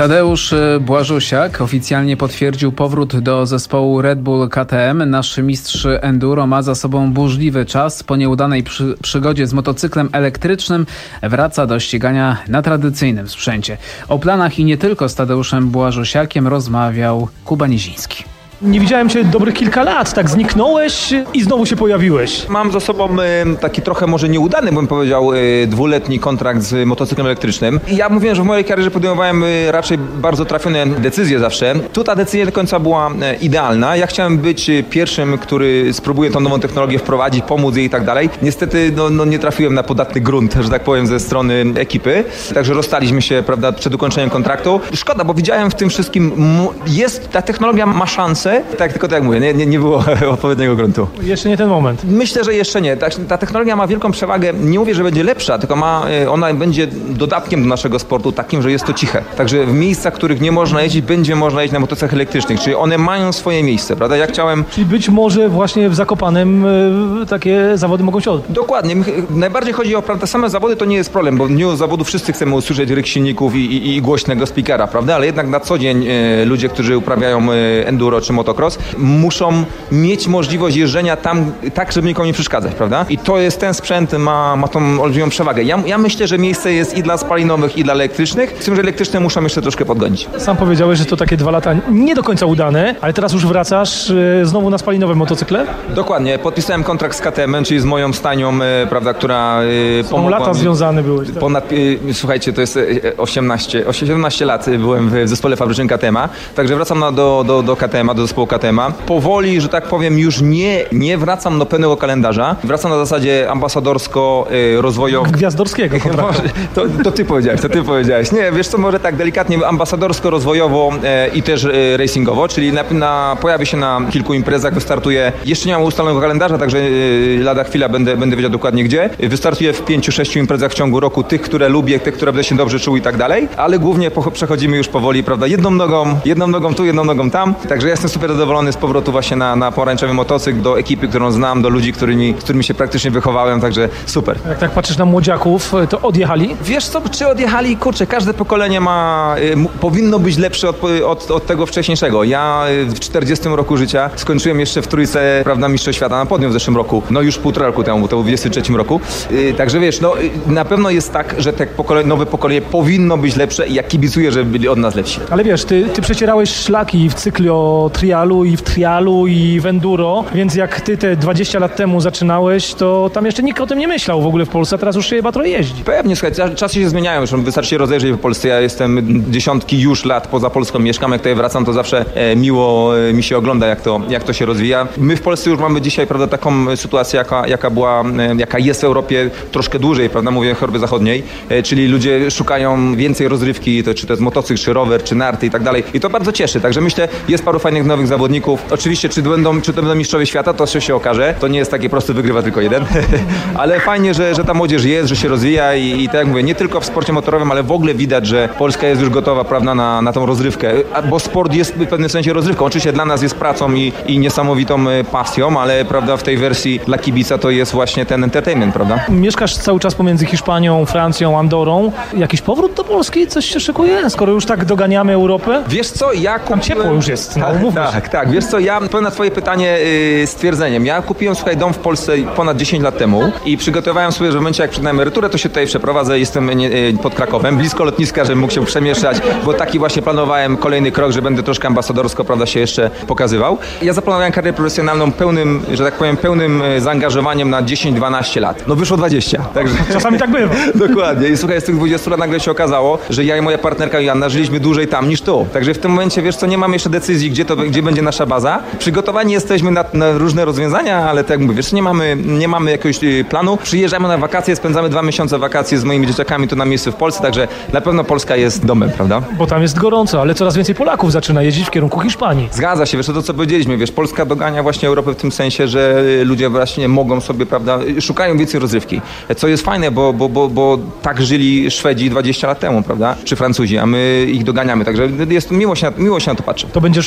Speaker 5: Tadeusz Błażusiak oficjalnie potwierdził powrót do zespołu Red Bull K T M. Nasz mistrz enduro ma za sobą burzliwy czas. Po nieudanej przy, przygodzie z motocyklem elektrycznym wraca do ścigania na tradycyjnym sprzęcie. O planach i nie tylko z Tadeuszem Błażusiakiem rozmawiał Kuba Niziński.
Speaker 13: Nie widziałem cię dobrych kilka lat, tak zniknąłeś i znowu się pojawiłeś.
Speaker 14: Mam za sobą taki trochę może nieudany, bym powiedział, dwuletni kontrakt z motocyklem elektrycznym. I ja mówiłem, że w mojej karierze podejmowałem raczej bardzo trafione decyzje zawsze. Tu ta decyzja do końca była idealna. Ja chciałem być pierwszym, który spróbuje tą nową technologię wprowadzić, pomóc jej i tak dalej. Niestety no, no nie trafiłem na podatny grunt, że tak powiem, ze strony ekipy. Także rozstaliśmy się, prawda, przed ukończeniem kontraktu. Szkoda, bo widziałem w tym wszystkim, jest, ta technologia ma szansę. Tak, tylko tak jak mówię, nie, nie, nie było odpowiedniego gruntu.
Speaker 13: Jeszcze nie ten moment.
Speaker 14: Myślę, że jeszcze nie. Ta, ta technologia ma wielką przewagę. Nie mówię, że będzie lepsza, tylko ma, ona będzie dodatkiem do naszego sportu takim, że jest to ciche. Także w miejscach, w których nie można jeździć, będzie można jeździć na motocyklach elektrycznych. Czyli one mają swoje miejsce, prawda? Ja chciałem...
Speaker 13: Czyli być może właśnie w Zakopanem y, takie zawody mogą się odbyć.
Speaker 14: Dokładnie. Najbardziej chodzi o, prawda, same zawody to nie jest problem, bo w dniu zawodu wszyscy chcemy usłyszeć ryk silników i, i, i głośnego speakera, prawda? Ale jednak na co dzień y, ludzie, którzy uprawiają y, enduro czy motocross, muszą mieć możliwość jeżdżenia tam tak, żeby nikomu nie przeszkadzać, prawda? I to jest, ten sprzęt ma, ma tą olbrzymią przewagę. Ja, ja myślę, że miejsce jest i dla spalinowych, i dla elektrycznych, z tym, że elektryczne muszą jeszcze troszkę podgonić.
Speaker 13: Sam powiedziałeś, że to takie dwa lata nie do końca udane, ale teraz już wracasz y, znowu na spalinowe motocykle?
Speaker 14: Dokładnie. Podpisałem kontrakt z K T M, czyli z moją stajnią, y, prawda, która y,
Speaker 13: pomogła. lata mi. Związany byłeś. Tak?
Speaker 14: Ponad, y, słuchajcie, to jest osiemnaście, siedemnaście lat byłem w zespole fabrycznym K T M a, także wracam na, do, do, do K T M a, do zespołu K T M a. Powoli, że tak powiem, już nie, nie wracam do pełnego kalendarza. Wracam na zasadzie ambasadorsko-rozwojowo.
Speaker 13: Gwiazdorskiego kontraktu.
Speaker 14: to, to ty powiedziałeś, to ty powiedziałeś. Nie, wiesz co, może tak delikatnie ambasadorsko-rozwojowo e, i też e, racingowo, czyli na, na, pojawię się na kilku imprezach, wystartuję. Jeszcze nie mam ustalonego kalendarza, także e, lada chwila będę, będę wiedział dokładnie gdzie. Wystartuję w pięciu, sześciu imprezach w ciągu roku, tych, które lubię, tych, które będę się dobrze czuł i tak dalej, ale głównie po, przechodzimy już powoli, prawda, jedną nogą, jedną nogą tu, jedną nogą tam. Także ja jestem super zadowolony z powrotu właśnie na, na pomarańczowy motocykl, do ekipy, którą znam, do ludzi, którymi, z którymi się praktycznie wychowałem, także super.
Speaker 13: Jak tak patrzysz na młodziaków, to odjechali?
Speaker 14: Wiesz co, czy odjechali? Kurczę, każde pokolenie ma, y, powinno być lepsze od, od, od tego wcześniejszego. Ja w czterdziestym roku życia skończyłem jeszcze w trójce, prawda, Mistrzostw Świata na podium w zeszłym roku, no już półtora roku temu, to był w dwudziestym trzecim roku. Y, także wiesz, no na pewno jest tak, że te pokolenie, nowe pokolenie powinno być lepsze i ja kibicuję, żeby byli od nas lepsi.
Speaker 13: Ale wiesz, ty, ty przecierałeś szlaki w cyklo trialu i w trialu i w enduro, więc jak ty te dwadzieścia lat temu zaczynałeś, to tam jeszcze nikt o tym nie myślał w ogóle w Polsce, a teraz już się chyba trochę jeździ.
Speaker 14: Pewnie, słuchaj, czasy się zmieniają, już wystarczy się rozejrzeć w Polsce. Ja jestem dziesiątki już lat poza Polską, mieszkam, jak tutaj wracam, to zawsze e, miło e, mi się ogląda, jak to, jak to się rozwija. My w Polsce już mamy dzisiaj, prawda, taką sytuację, jaka, jaka była, e, jaka jest w Europie troszkę dłużej, prawda, mówię o Europie Zachodniej, e, czyli ludzie szukają więcej rozrywki, to, czy to jest motocykl, czy rower, czy narty i tak dalej. I to bardzo cieszy, także myślę, jest paru fajnych nowych zawodników. Oczywiście, czy będą, czy to będą mistrzowie świata, to się, się okaże. To nie jest takie proste, wygrywa tylko jeden. Ale fajnie, że, że ta młodzież jest, że się rozwija i, i tak jak mówię, nie tylko w sporcie motorowym, ale w ogóle widać, że Polska jest już gotowa, prawda, na, na tą rozrywkę. Bo sport jest w pewnym sensie rozrywką. Oczywiście dla nas jest pracą i, i niesamowitą pasją, ale prawda, w tej wersji dla kibica to jest właśnie ten entertainment, prawda?
Speaker 13: Mieszkasz cały czas pomiędzy Hiszpanią, Francją, Andorą. Jakiś powrót do Polski? Coś się szykuje? Skoro już tak doganiamy Europę?
Speaker 14: Wiesz co, ja kupiłem...
Speaker 13: Tam ciepło już jest. No,
Speaker 14: tak, tak, tak. Wiesz co, ja powiem na twoje pytanie yy, stwierdzeniem. Ja kupiłem, słuchaj, dom w Polsce ponad dziesięć lat temu i przygotowałem sobie, że w momencie jak przed na emeryturę, to się tutaj przeprowadzę. Jestem nie, pod Krakowem, blisko lotniska, żebym mógł się przemieszczać, bo taki właśnie planowałem kolejny krok, że będę troszkę ambasadorsko, prawda, się jeszcze pokazywał. Ja zaplanowałem karierę profesjonalną pełnym, że tak powiem, pełnym zaangażowaniem na dziesięć dwanaście lat. No wyszło dwadzieścia. Także...
Speaker 13: Czasami tak bywa.
Speaker 14: Dokładnie. I słuchaj, z tych dwudziestu lat nagle się okazało, że ja i moja partnerka Joanna żyliśmy dłużej tam niż tu. Także w tym momencie, wiesz co, nie mamy jeszcze decyzji, gdzie to, gdzie będzie nasza baza. Przygotowani jesteśmy na, na różne rozwiązania, ale tak jak mówię, wiesz, nie mamy, nie mamy jakiegoś planu. Przyjeżdżamy na wakacje, spędzamy dwa miesiące wakacji z moimi dzieciakami tu na miejscu w Polsce, także na pewno Polska jest domem, prawda?
Speaker 13: Bo tam jest gorąco, ale coraz więcej Polaków zaczyna jeździć w kierunku Hiszpanii.
Speaker 14: Zgadza się, wiesz, to co powiedzieliśmy, wiesz, Polska dogania właśnie Europę w tym sensie, że ludzie właśnie mogą sobie, prawda, szukają więcej rozrywki, co jest fajne, bo, bo, bo, bo tak żyli Szwedzi dwadzieścia lat temu, prawda, czy Francuzi, a my ich doganiamy, także jest miło się, miło się na to patrzy.
Speaker 13: To będziesz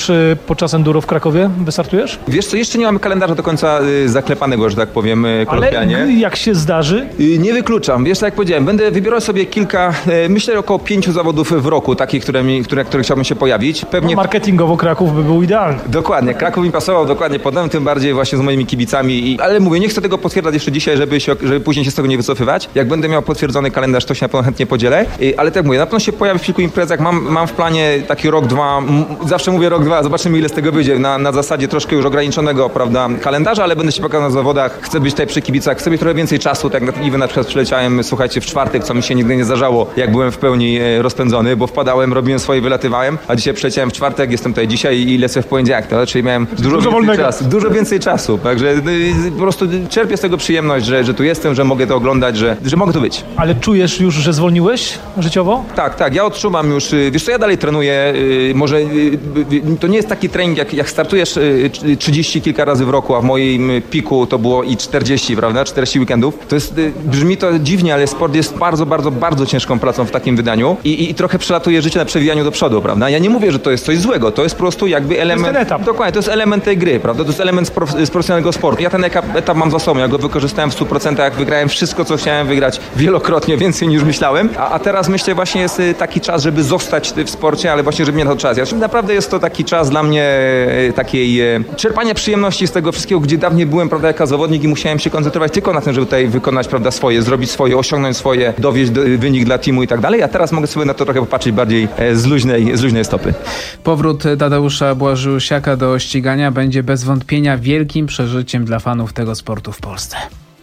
Speaker 13: podczas enduro w Krakowie wystartujesz?
Speaker 14: Wiesz co, jeszcze nie mamy kalendarza do końca y, zaklepanego, że tak powiem, y, kolokwialnie.
Speaker 13: Ale jak się zdarzy?
Speaker 14: Y, nie wykluczam. Wiesz, tak jak powiedziałem, będę wybierał sobie kilka, y, myślę około pięciu zawodów w roku, takich, które, mi, które, które chciałbym się pojawić. Pewnie...
Speaker 13: No, marketingowo Kraków by był idealny.
Speaker 14: Dokładnie, Kraków mi pasował dokładnie potem, tym bardziej właśnie z moimi kibicami. I, ale mówię, nie chcę tego potwierdzać jeszcze dzisiaj, żeby, się, żeby później się z tego nie wycofywać. Jak będę miał potwierdzony kalendarz, to się na pewno chętnie podzielę. Y, ale tak mówię, na pewno się pojawi w kilku imprezach. Mam, mam w planie taki rok, dwa, m, zawsze mówię rok, dwa, zobaczymy ile z tego wyjdzie. Na, na zasadzie troszkę już ograniczonego, prawda, kalendarza, ale będę się pokazał na zawodach. Chcę być tutaj przy kibicach, chcę mieć trochę więcej czasu. Tak jak na przykład przyleciałem, słuchajcie, w czwartek, co mi się nigdy nie zdarzało, jak byłem w pełni e, rozpędzony, bo wpadałem, robiłem swoje, wylatywałem, a dzisiaj przyleciałem w czwartek, jestem tutaj dzisiaj i lecę w poniedziałek, to czyli miałem dużo, dużo więcej czasu, dużo więcej czasu. Także y, po prostu czerpię z tego przyjemność, że, że tu jestem, że mogę to oglądać, że, że mogę tu być.
Speaker 13: Ale czujesz już, że zwolniłeś życiowo? Tak,
Speaker 14: tak, ja odczuwam już, wiesz co, ja dalej trenuję, y, może y, to nie jest taki trening, jak, jak startujesz y, trzydzieści kilka razy w roku, a w moim piku to było i czterdzieści, prawda, czterdzieści weekendów. To jest, y, brzmi to dziwnie, ale sport jest bardzo, bardzo, bardzo ciężką pracą w takim wydaniu i, i, i trochę przelatuje życie na przewijaniu do przodu, prawda. Ja nie mówię, że to jest coś złego, to jest po prostu jakby element... To jest ten etap. Dokładnie, to jest element tej gry, prawda, to jest element z, prof, z profesjonalnego sportu. Ja ten etap, etap mam za sobą, ja go wykorzystałem w stu procentach, wygrałem wszystko, co chciałem wygrać, wielokrotnie więcej niż myślałem, a, a teraz myślę właśnie jest taki czas, żeby zostać w sporcie, ale właśnie, żeby mieć na to czas. Ja, naprawdę jest to taki czas dla mnie takiej czerpania przyjemności z tego wszystkiego, gdzie dawniej byłem, prawda, jako zawodnik i musiałem się koncentrować tylko na tym, żeby tutaj wykonać, prawda, swoje, zrobić swoje, osiągnąć swoje, dowieść do, wynik dla teamu i tak dalej, a teraz mogę sobie na to trochę popatrzeć bardziej z luźnej, z luźnej stopy.
Speaker 5: Powrót Tadeusza Błażusiaka do ścigania będzie bez wątpienia wielkim przeżyciem dla fanów tego sportu w Polsce.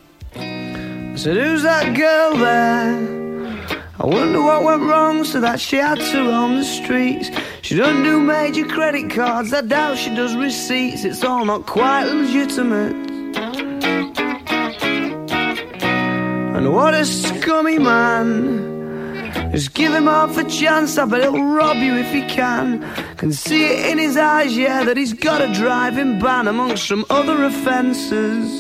Speaker 12: So who's that girl there? I wonder what went wrong so that she had to roam the streets. She doesn't do major credit cards, I doubt she does receipts. It's all not quite legitimate. And what a scummy man. Just give him half a chance, I bet he'll rob you if he can. Can see it in his eyes, yeah, that he's got a driving ban amongst some other offences.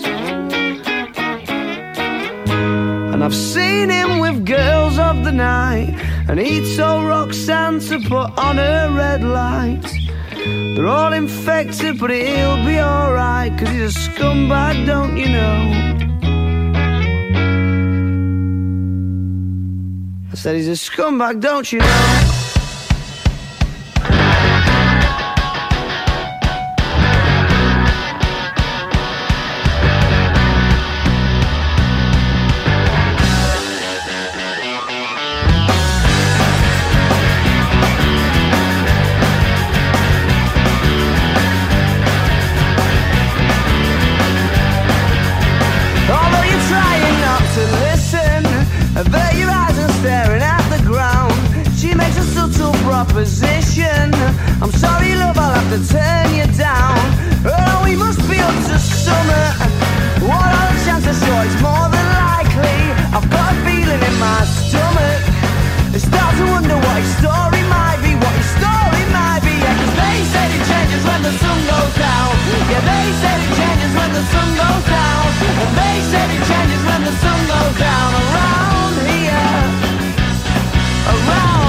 Speaker 12: And I've seen him with girls of the night, and he told Roxanne to put on her red lights. They're all infected, but he'll be alright, cause he's a scumbag, don't you know? I said he's a scumbag, don't you know? Position. I'm sorry, love, I'll have to turn you down. Oh, we must be up to summer. What are the chances? Sure, it's more than likely. I've got a feeling in my stomach. I start to wonder what his story might be, what his story might be. Yeah, cause they said it changes when the sun goes down. Yeah, they said it changes when the sun goes down. And they said it changes when the sun goes down. Around here, around.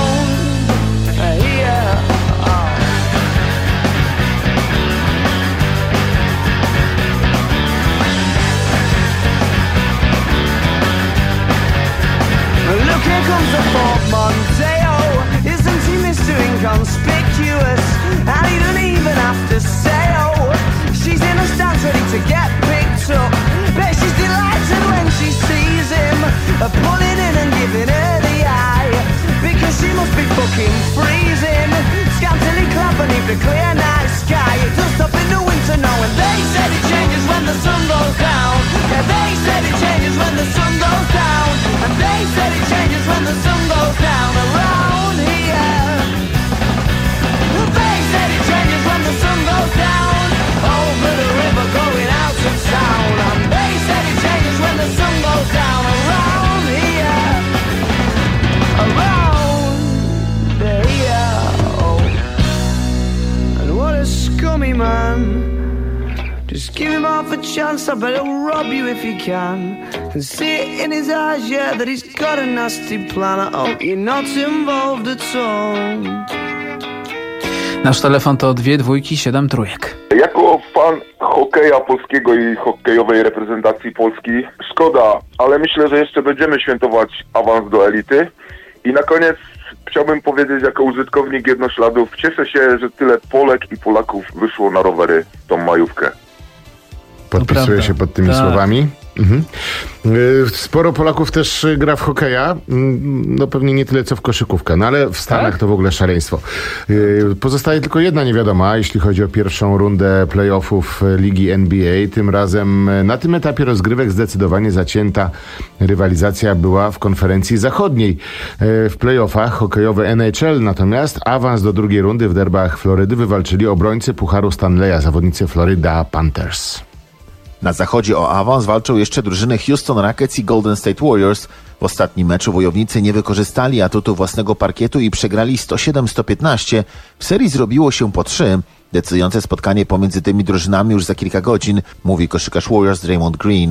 Speaker 12: Look, here comes the portmanteau. Isn't he Mister Inconspicuous? And he don't even have to say, oh, she's in a stance ready to get picked up. Bet she's delighted when she sees him, pulling in and giving her the eye, because she must be fucking freezing, scantily clad beneath the clear night sky. It does stop in the winter now, and they said it changes when the sun goes down. Yeah, they said it changes when the sun goes down. And they said it changes when the sun goes down around here. They said it changes when the sun goes down over the river going out of town. And they said it changes when the sun goes down around here. Around here. Oh. And what a scummy man. Just give him half a chance, I bet he'll rob you if he can. Can see it in his eyes, yeah, that he's got a nasty plan. I hope you're not involved at all.
Speaker 5: Nasz telefon to dwie dwójki, siedem trójek.
Speaker 11: Jako fan hokeja polskiego i hokejowej reprezentacji Polski szkoda, ale myślę, że jeszcze będziemy świętować awans do elity. I na koniec chciałbym powiedzieć jako użytkownik Jednośladów, cieszę się, że tyle Polek i Polaków wyszło na rowery tą majówkę.
Speaker 21: Podpisuję się pod tymi tak. słowami. Mhm. Sporo Polaków też gra w hokeja, no pewnie nie tyle co w koszykówkę, no ale w Stanach tak? to w ogóle szaleństwo. Pozostaje tylko jedna niewiadoma, jeśli chodzi o pierwszą rundę playoffów Ligi N B A. Tym razem na tym etapie rozgrywek zdecydowanie zacięta rywalizacja była w konferencji zachodniej. W playoffach hokejowe N H L natomiast awans do drugiej rundy w derbach Florydy wywalczyli obrońcy Pucharu Stanleya, zawodnicy Florida Panthers.
Speaker 15: Na zachodzie o awans walczą jeszcze drużyny Houston Rockets i Golden State Warriors. W ostatnim meczu wojownicy nie wykorzystali atutu własnego parkietu i przegrali sto siedem sto piętnaście. W serii zrobiło się po trzy. Decydujące spotkanie pomiędzy tymi drużynami już za kilka godzin, mówi koszykarz Warriors Draymond Green.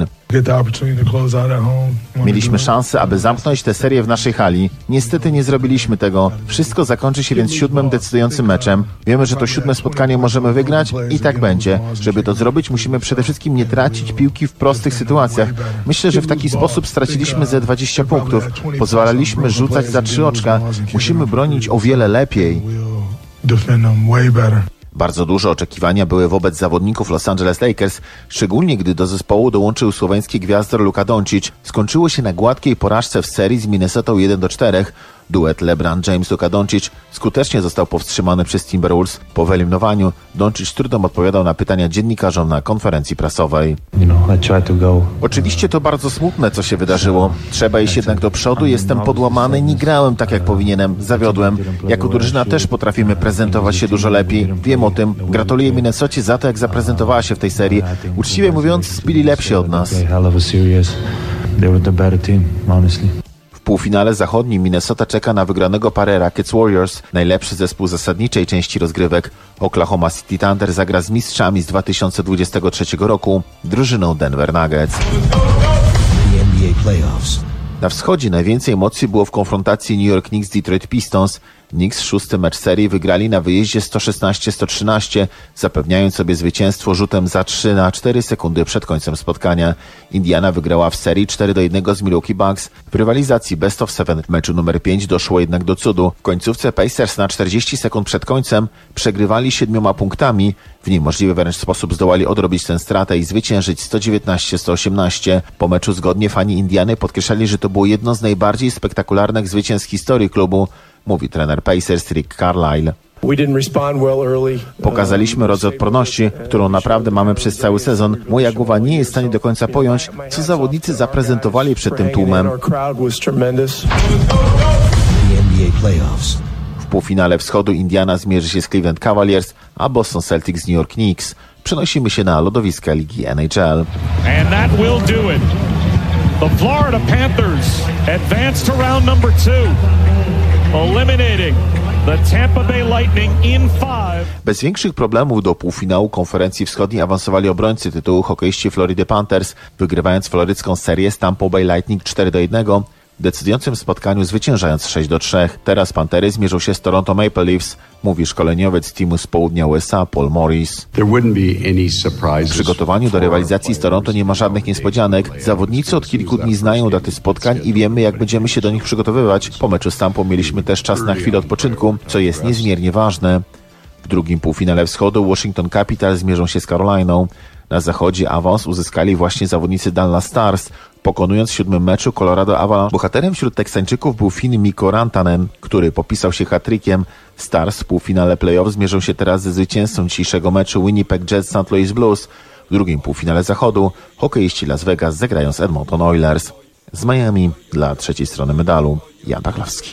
Speaker 15: Mieliśmy szansę, aby zamknąć tę serię w naszej hali. Niestety nie zrobiliśmy tego. Wszystko zakończy się więc siódmym decydującym meczem. Wiemy, że to siódme spotkanie możemy wygrać i tak będzie. Żeby to zrobić, musimy przede wszystkim nie tracić piłki w prostych sytuacjach. Myślę, że w taki sposób straciliśmy ze dwadzieścia punktów. Pozwalaliśmy rzucać za trzy oczka. Musimy bronić o wiele lepiej. Bardzo duże oczekiwania były wobec zawodników Los Angeles Lakers, szczególnie gdy do zespołu dołączył słoweński gwiazdor Luka Doncic. Skończyło się na gładkiej porażce w serii z Minnesotą jeden do czterech. Duet LeBron James-Luka Doncic skutecznie został powstrzymany przez Timberwolves. Po wyeliminowaniu Doncic trudno odpowiadał na pytania dziennikarzom na konferencji prasowej. Oczywiście to bardzo smutne, co się wydarzyło. Trzeba iść jednak do przodu. Jestem podłamany, nie grałem tak, jak powinienem. Zawiodłem. Jako drużyna też potrafimy prezentować się dużo lepiej. Wiem o tym. Gratuluję Minnesocie za to, jak zaprezentowała się w tej serii. Uczciwie mówiąc, byli lepsi od nas. W półfinale zachodnim Minnesota czeka na wygranego parę Rockets Warriors, najlepszy zespół zasadniczej części rozgrywek. Oklahoma City Thunder zagra z mistrzami z dwa tysiące dwudziestego trzeciego roku, drużyną Denver Nuggets. Na wschodzie najwięcej emocji było w konfrontacji New York Knicks z Detroit Pistons. Knicks szósty mecz serii wygrali na wyjeździe sto szesnaście sto trzynaście, zapewniając sobie zwycięstwo rzutem za trzy na cztery sekundy przed końcem spotkania. Indiana wygrała w serii cztery do jednego z Milwaukee Bucks. W rywalizacji Best of Seven w meczu numer pięć doszło jednak do cudu. W końcówce Pacers na czterdzieści sekund przed końcem przegrywali siedmioma punktami. W niemożliwy wręcz sposób zdołali odrobić tę stratę i zwyciężyć sto dziewiętnaście sto osiemnaście. Po meczu zgodnie fani Indiany podkreślali, że to było jedno z najbardziej spektakularnych zwycięstw w historii klubu, mówi trener Pacers Rick Carlisle. Pokazaliśmy rodzaj odporności, którą naprawdę mamy przez cały sezon. Moja głowa nie jest w stanie do końca pojąć, co zawodnicy zaprezentowali przed tym tłumem. W półfinale wschodu Indiana zmierzy się z Cleveland Cavaliers, a Boston Celtics z New York Knicks. Przenosimy się na lodowiska Ligi N H L.
Speaker 16: And that will do it. The Florida Panthers advance to round number two, eliminating the Tampa Bay Lightning in five.
Speaker 15: Bez większych problemów do półfinału konferencji wschodniej awansowali obrońcy tytułu hokeiści Florida Panthers, wygrywając florycką serię z Tampa Bay Lightning cztery do jednego. W decydującym spotkaniu zwyciężając sześć do trzech. Teraz Pantery zmierzą się z Toronto Maple Leafs, mówi szkoleniowiec teamu z południa U S A Paul Morris. W przygotowaniu do rywalizacji z Toronto nie ma żadnych niespodzianek. Zawodnicy od kilku dni znają daty spotkań i wiemy, jak będziemy się do nich przygotowywać. Po meczu z Tampą mieliśmy też czas na chwilę odpoczynku, co jest niezmiernie ważne. W drugim półfinale wschodu Washington Capitals zmierzą się z Caroliną. Na zachodzie awans uzyskali właśnie zawodnicy Dallas Stars, pokonując w siódmym meczu Colorado Avalanche. Bohaterem wśród Teksańczyków był Finn Mikko Rantanen, który popisał się hat-trickiem. Stars w półfinale playoff zmierzą się teraz ze zwycięzcą dzisiejszego meczu Winnipeg Jets Saint Louis Blues. W drugim półfinale zachodu hokeiści Las Vegas zagrają z Edmonton Oilers. Z Miami dla trzeciej strony medalu Jan Pachlowski.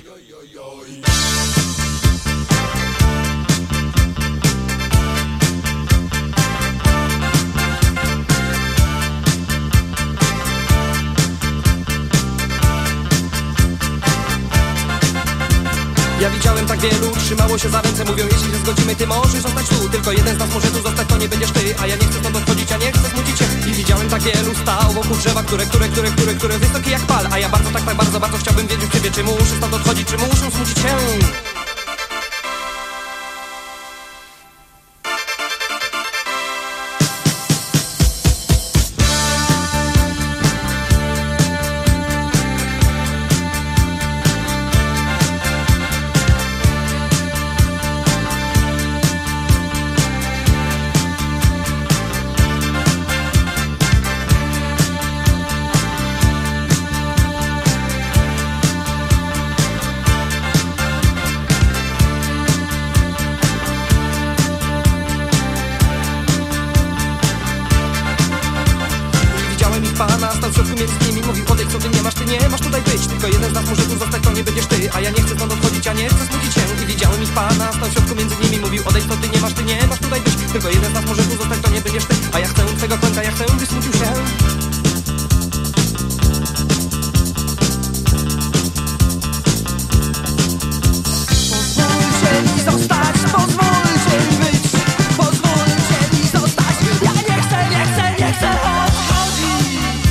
Speaker 17: Ja widziałem tak wielu, trzymało się za ręce, mówią, jeśli się zgodzimy, ty możesz zostać tu. Tylko jeden z nas może tu zostać, to nie będziesz ty, a ja nie chcę stąd odchodzić, ja nie chcę znudzić się. I widziałem tak wielu, stał wokół drzewa, które, które, które, które, które wysokie jak pal. A ja bardzo, tak, tak bardzo, bardzo chciałbym wiedzieć ciebie, czy muszę stąd odchodzić, czy muszę znudzić się. w środku między nimi mówił odejdź, co ty nie masz, ty nie masz tutaj być. Tylko jeden z nas może tu zostać, to nie będziesz ty. A ja nie chcę stąd odchodzić, a nie chcę smucić się. I widziałem ich pana, stał w środku między nimi mówił odejdź, co ty nie masz, ty nie masz tutaj być. Tylko jeden z nas może tu zostać, to nie będziesz ty. A ja chcę twego końca, ja chcę, byś smucił się. Pozwólcie mi zostać, pozwólcie mi być. Pozwólcie mi zostać, ja nie chcę, nie chcę, nie chcę odchodzić.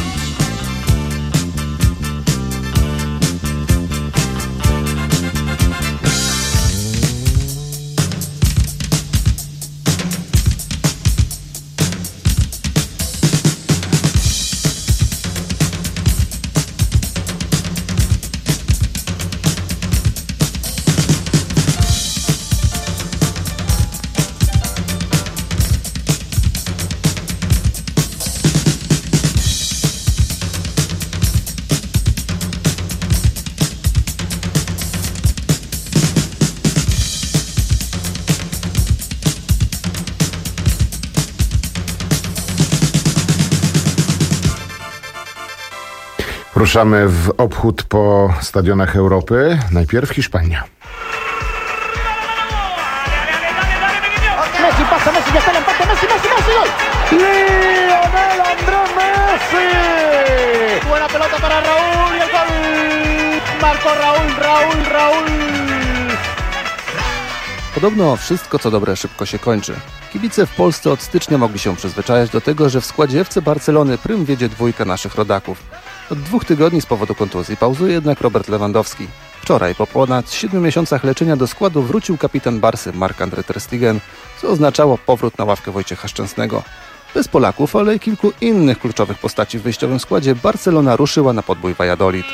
Speaker 21: Ruszamy w obchód po stadionach Europy. Najpierw Hiszpania.
Speaker 12: Messi pasa, Messi ya está el empate, Messi, Messi, Messi, gol. Lionel Andrés Messi. Buena pelota para Raúl y el gol. Marcó Raúl, Raúl, Raúl.
Speaker 1: Podobno wszystko co dobre szybko się kończy. Kibice w Polsce od stycznia mogli się przyzwyczajać do tego, że w składzie F C Barcelony prym wiedzie dwójka naszych rodaków. Od dwóch tygodni z powodu kontuzji pauzuje jednak Robert Lewandowski. Wczoraj, po ponad siedmiu miesiącach leczenia do składu, wrócił kapitan Barsy Marc-André ter Stegen, co oznaczało powrót na ławkę Wojciecha Szczęsnego. Bez Polaków, ale i kilku innych kluczowych postaci w wyjściowym składzie Barcelona ruszyła na podbój Valladolid.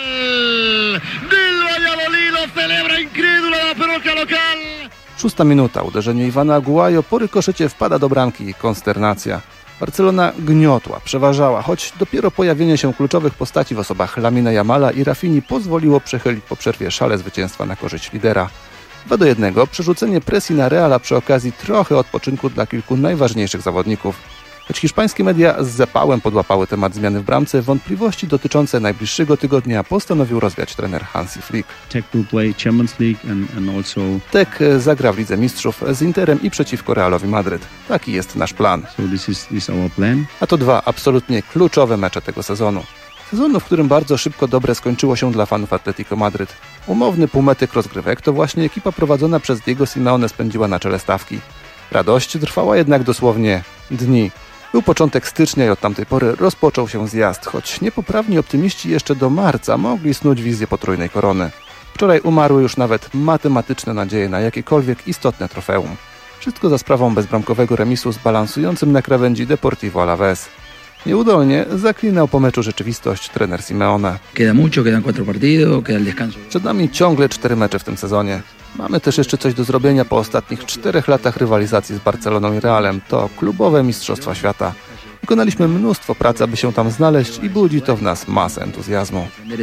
Speaker 1: Szósta minuta, uderzenie Ivana Aguayo po rykoszecie wpada do bramki i konsternacja. Barcelona gniotła, przeważała, choć dopiero pojawienie się kluczowych postaci w osobach Lamina Jamala i Rafini pozwoliło przechylić po przerwie szale zwycięstwa na korzyść lidera. dwa do jednego, przerzucenie presji na Reala przy okazji trochę odpoczynku dla kilku najważniejszych zawodników. Choć hiszpańskie media z zapałem podłapały temat zmiany w bramce, wątpliwości dotyczące najbliższego tygodnia postanowił rozwiać trener Hansi Flick.
Speaker 4: Tech will play Champions League and, and also...
Speaker 1: Tech zagra w Lidze Mistrzów z Interem i przeciwko Realowi Madryt. Taki jest nasz plan.
Speaker 4: So this is, this is our plan.
Speaker 1: A to dwa absolutnie kluczowe mecze tego sezonu. Sezonu, w którym bardzo szybko dobre skończyło się dla fanów Atletico Madryt. Umowny półmetyk rozgrywek to właśnie ekipa prowadzona przez Diego Simeone spędziła na czele stawki. Radość trwała jednak dosłownie dni. Był początek stycznia i od tamtej pory rozpoczął się zjazd, choć niepoprawni optymiści jeszcze do marca mogli snuć wizję potrójnej korony. Wczoraj umarły już nawet matematyczne nadzieje na jakiekolwiek istotne trofeum. Wszystko za sprawą bezbramkowego remisu z balansującym na krawędzi Deportivo Alavés. Nieudolnie zaklinał po meczu rzeczywistość trener Simeone.
Speaker 9: Queda mucho, quedan cuatro partidos, queda el descanso.
Speaker 1: Przed nami ciągle cztery mecze w tym sezonie. Mamy też jeszcze coś do zrobienia po ostatnich czterech latach rywalizacji z Barceloną i Realem. To klubowe mistrzostwa świata. Wykonaliśmy mnóstwo pracy, aby się tam znaleźć i budzi to w nas masę entuzjazmu.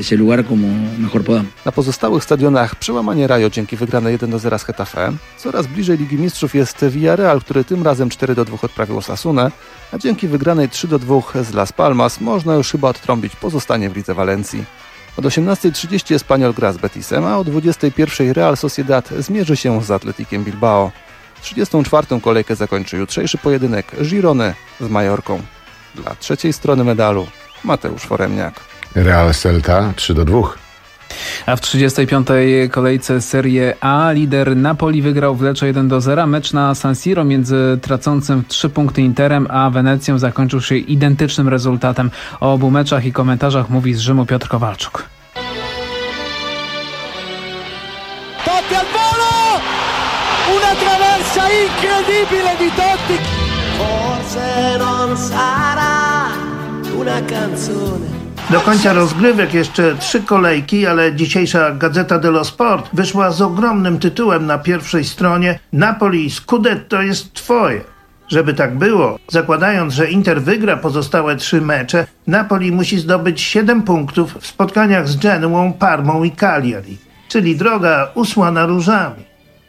Speaker 1: Na pozostałych stadionach przełamanie Rayo dzięki wygranej jeden do zera z Getafe. Coraz bliżej Ligi Mistrzów jest Villarreal, który tym razem cztery do dwóch odprawił Osasunę, a dzięki wygranej trzy do dwóch z Las Palmas można już chyba odtrąbić pozostanie w Lidze Walencji. Od osiemnastej trzydzieści Espanyol gra z Betisem, a o dwudziestej pierwszej Real Sociedad zmierzy się z Atletikiem Bilbao. trzydziestą czwartą kolejkę zakończy jutrzejszy pojedynek Girony z Majorką. Dla trzeciej strony medalu Mateusz Foremniak.
Speaker 21: Real Celta trzy do dwóch.
Speaker 5: A w trzydziestej piątej kolejce Serie A lider Napoli wygrał w Lecce jeden do zera. Mecz na San Siro między tracącym trzy punkty Interem a Wenecją zakończył się identycznym rezultatem. O obu meczach i komentarzach mówi z Rzymu Piotr Kowalczuk.
Speaker 12: Totti al volo! Una traversa incredibile di Totti! Forse non sarà una canzone.
Speaker 18: Do końca rozgrywek jeszcze trzy kolejki, ale dzisiejsza Gazeta dello Sport wyszła z ogromnym tytułem na pierwszej stronie: Napoli Scudetto jest twoje. Żeby tak było, zakładając, że Inter wygra pozostałe trzy mecze, Napoli musi zdobyć siedem punktów w spotkaniach z Genuą, Parmą i Cagliari, czyli droga usłana różami.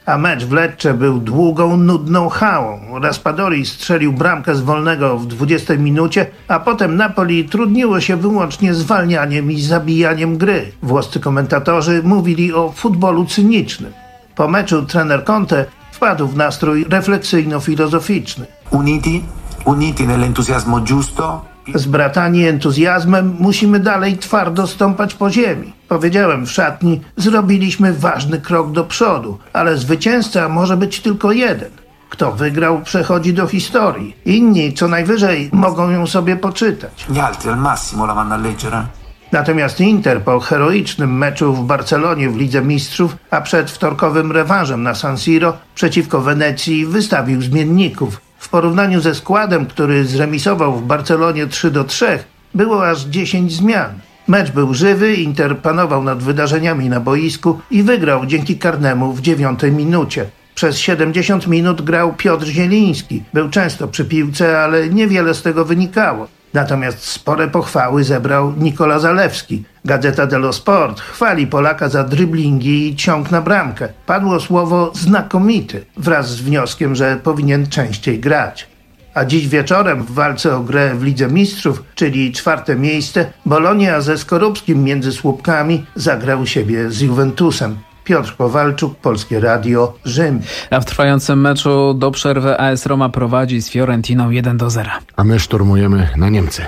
Speaker 18: A mecz w Lecce był długą, nudną chałą. Raspadori strzelił bramkę z wolnego w dwudziestej minucie, a potem Napoli trudniło się wyłącznie zwalnianiem i zabijaniem gry. Włoscy komentatorzy mówili o futbolu cynicznym. Po meczu trener Conte wpadł w nastrój refleksyjno-filozoficzny.
Speaker 7: Uniti, uniti nell'entusiasmo giusto.
Speaker 18: Zbratani entuzjazmem musimy dalej twardo stąpać po ziemi. Powiedziałem w szatni, zrobiliśmy ważny krok do przodu, ale zwycięzca może być tylko jeden. Kto wygrał, przechodzi do historii. Inni co najwyżej mogą ją sobie poczytać.
Speaker 7: Gli altri al massimo la vanno a leggere.
Speaker 18: Natomiast Inter po heroicznym meczu w Barcelonie w Lidze Mistrzów, a przed wtorkowym rewanżem na San Siro przeciwko Wenecji wystawił zmienników. W porównaniu ze składem, który zremisował w Barcelonie trzy do trzech, było aż dziesięć zmian. Mecz był żywy, Inter panował nad wydarzeniami na boisku i wygrał dzięki karnemu w dziewiątej minucie. Przez siedemdziesiąt minut grał Piotr Zieliński. Był często przy piłce, ale niewiele z tego wynikało. Natomiast spore pochwały zebrał Nikola Zalewski. Gazeta dello Sport chwali Polaka za driblingi i ciąg na bramkę. Padło słowo znakomity wraz z wnioskiem, że powinien częściej grać. A dziś wieczorem w walce o grę w Lidze Mistrzów, czyli czwarte miejsce, Bologna ze Skorupskim między słupkami zagrał siebie z Juventusem. Piotr Kowalczuk, Polskie Radio, Rzym.
Speaker 5: A w trwającym meczu do przerwy A S Roma prowadzi z Fiorentiną jeden do zera.
Speaker 21: A my szturmujemy na Niemcy.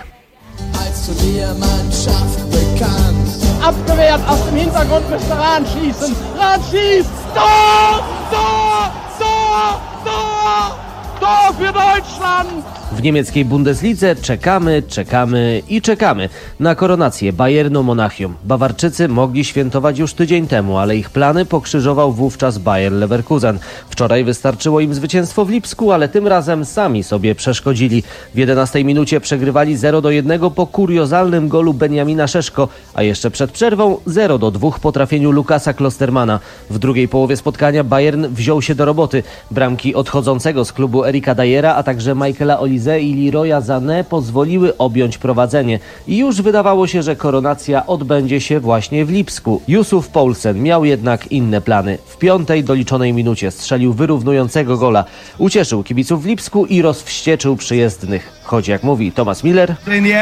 Speaker 12: Abgewehrt aus dem Hintergrund müsste Rahn schießen. Rahn schießt! Tor! Tor! Tor! Tor! Tor für Deutschland!
Speaker 19: W niemieckiej Bundeslidze czekamy, czekamy i czekamy na koronację Bayernu Monachium. Bawarczycy mogli świętować już tydzień temu, ale ich plany pokrzyżował wówczas Bayer Leverkusen. Wczoraj wystarczyło im zwycięstwo w Lipsku, ale tym razem sami sobie przeszkodzili. W jedenastej minucie przegrywali zero do jednego po kuriozalnym golu Benjamina Szeszko, a jeszcze przed przerwą zero do dwóch po trafieniu Lukasa Klostermana. W drugiej połowie spotkania Bayern wziął się do roboty. Bramki odchodzącego z klubu Erika Dyera, a także Michaela Olise i Leroya Sané pozwoliły objąć prowadzenie. I już wydawało się, że koronacja odbędzie się właśnie w Lipsku. Jusuf Poulsen miał jednak inne plany. W piątej doliczonej minucie strzelił wyrównującego gola. Ucieszył kibiców w Lipsku i rozwścieczył przyjezdnych. Choć jak mówi Thomas Miller,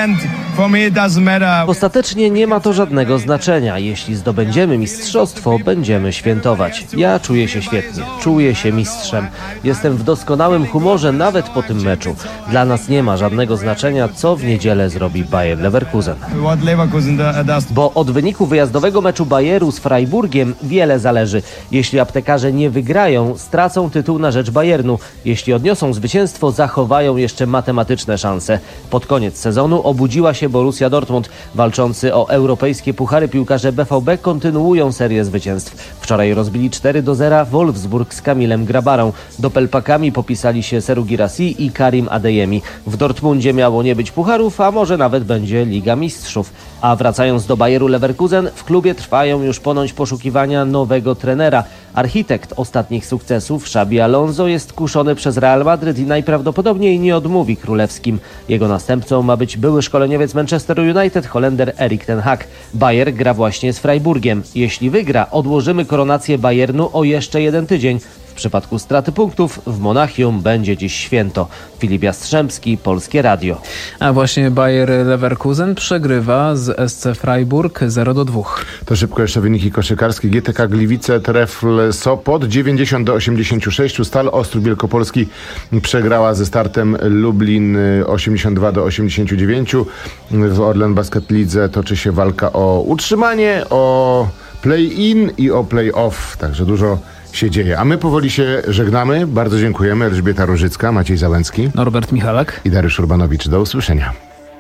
Speaker 19: ostatecznie nie ma to żadnego znaczenia. Jeśli zdobędziemy mistrzostwo, będziemy świętować. Ja czuję się świetnie. Czuję się mistrzem. Jestem w doskonałym humorze nawet po tym meczu. Dla nas nie ma żadnego znaczenia, co w niedzielę zrobi Bayer Leverkusen. Bo od wyniku wyjazdowego meczu Bayeru z Freiburgiem wiele zależy. Jeśli aptekarze nie wygrają, stracą tytuł na rzecz Bayernu. Jeśli odniosą zwycięstwo, zachowają jeszcze matematyczne szanse. Pod koniec sezonu obudziła się Borussia Dortmund. Walczący o europejskie puchary piłkarze B V B kontynuują serię zwycięstw. Wczoraj rozbili cztery do zera Wolfsburg z Kamilem Grabarą. Doppelpackami popisali się Seru Girassi i Karim Adeyemi. W Dortmundzie miało nie być pucharów, a może nawet będzie Liga Mistrzów. A wracając do Bayeru Leverkusen, w klubie trwają już ponoć poszukiwania nowego trenera. Architekt ostatnich sukcesów, Xabi Alonso, jest kuszony przez Real Madryt i najprawdopodobniej nie odmówi królewskim. Jego następcą ma być były szkoleniowiec Manchester United, Holender Erik ten Hag. Bayer gra właśnie z Freiburgiem. Jeśli wygra, odłożymy koronację Bayernu o jeszcze jeden tydzień. W przypadku straty punktów w Monachium będzie dziś święto. Filip Jastrzębski, Polskie Radio.
Speaker 5: A właśnie Bayer Leverkusen przegrywa z S C Freiburg zero do dwóch.
Speaker 21: To szybko jeszcze wyniki koszykarskie. G T K Gliwice, Trefl Sopot dziewięćdziesiąt do osiemdziesięciu sześciu. Stal Ostrów Wielkopolski przegrała ze Startem Lublin osiemdziesiąt dwa do osiemdziesięciu dziewięciu. W Orlen Basket Lidze toczy się walka o utrzymanie, o play-in i o play-off. Także dużo się dzieje. A my powoli się żegnamy. Bardzo dziękujemy. Elżbieta Różycka, Maciej Załęcki,
Speaker 5: Norbert Michalak
Speaker 21: i Dariusz Urbanowicz. Do usłyszenia.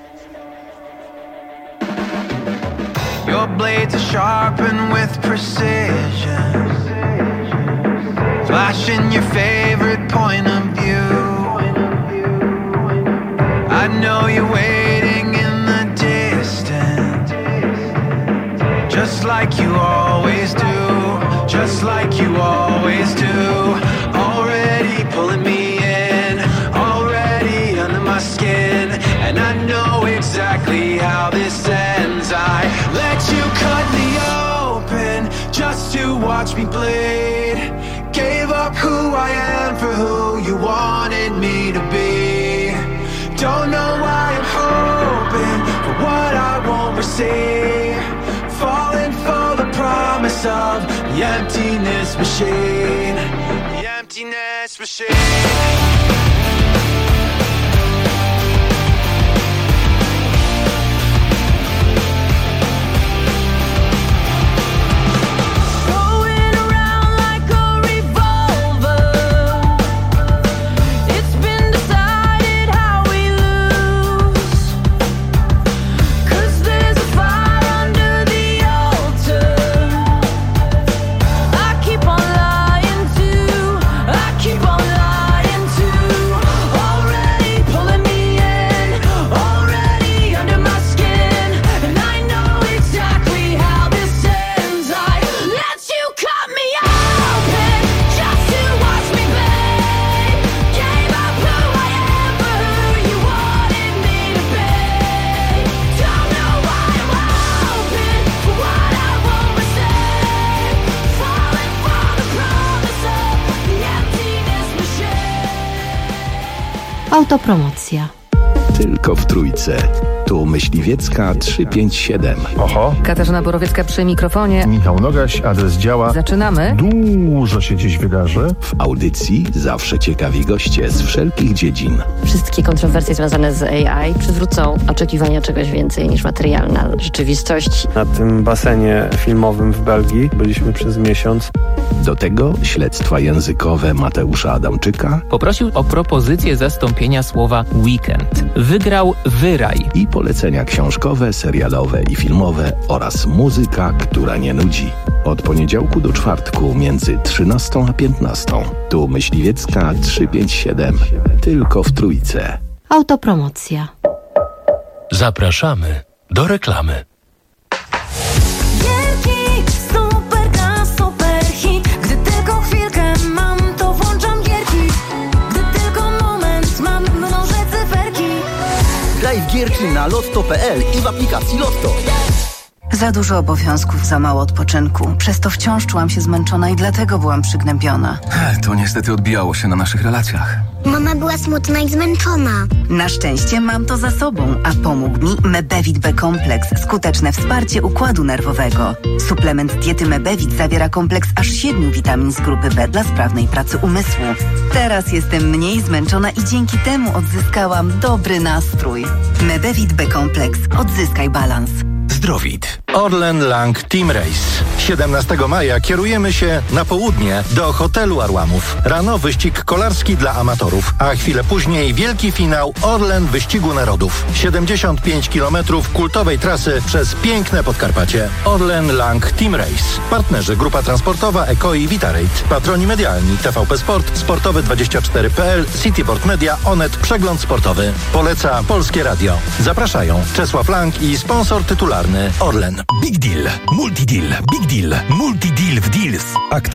Speaker 12: Your blades are sharpened with precision, flashing your favorite point of view. I know you're waiting in the distance, just like you always do, just like you always do. Already pulling me in, already under my skin, and I know exactly how this ends. I let you cut me open just to watch me bleed. Gave me to be. Don't know why I'm hoping for what I won't receive. Falling for the promise of the emptiness machine. The emptiness machine.
Speaker 2: Autopromocja.
Speaker 10: Tylko w Trójce. Tu Myśliwiecka trzysta pięćdziesiąt siedem.
Speaker 20: Oho.
Speaker 2: Katarzyna Borowiecka przy mikrofonie.
Speaker 20: Michał Nogaś, adres działa.
Speaker 2: Zaczynamy.
Speaker 20: Dużo się dziś wydarzy.
Speaker 10: W audycji zawsze ciekawi goście z wszelkich dziedzin.
Speaker 2: Wszystkie kontrowersje związane z A I przywrócą oczekiwania czegoś więcej niż materialna rzeczywistość.
Speaker 23: Na tym basenie filmowym w Belgii byliśmy przez miesiąc.
Speaker 10: Do tego śledztwa językowe Mateusza Adamczyka.
Speaker 22: Poprosił o propozycję zastąpienia słowa weekend. Wygrał Wyraj.
Speaker 10: I polecenia książkowe, serialowe i filmowe oraz muzyka, która nie nudzi. Od poniedziałku do czwartku między trzynastą a piętnastą. Tu Myśliwiecka trzysta pięćdziesiąt siedem. Tylko w Trójce.
Speaker 2: Autopromocja.
Speaker 24: Zapraszamy do reklamy.
Speaker 25: Graj w gierki na lotto kropka p l i w aplikacji Lotto.
Speaker 26: Za dużo obowiązków, za mało odpoczynku. Przez to wciąż czułam się zmęczona i dlatego byłam przygnębiona.
Speaker 25: To niestety odbijało się na naszych relacjach.
Speaker 27: Mama była smutna i zmęczona.
Speaker 26: Na szczęście mam to za sobą, a pomógł mi Mebevit B Kompleks. Skuteczne wsparcie układu nerwowego. Suplement diety Mebevit zawiera kompleks aż siedmiu witamin z grupy B dla sprawnej pracy umysłu. Teraz jestem mniej zmęczona i dzięki temu odzyskałam dobry nastrój. Mebevit B Kompleks. Odzyskaj balans.
Speaker 28: Zdrowit. Orlen Lang Team Race. siedemnastego maja kierujemy się na południe do hotelu Arłamów. Rano wyścig kolarski dla amatorów, a chwilę później wielki finał Orlen Wyścigu Narodów. siedemdziesiąt pięć kilometrów kultowej trasy przez piękne Podkarpacie. Orlen Lang Team Race. Partnerzy Grupa Transportowa Eko i Vitarate. Patroni medialni T V P Sport, Sportowy dwadzieścia cztery kropka p l, Cityport Media, Onet, Przegląd Sportowy. Poleca Polskie Radio. Zapraszają Czesław Lang i sponsor tytularny Orlen.
Speaker 24: Big Deal, Multi Deal, Big Deal, Multi Deal w Deals. Akt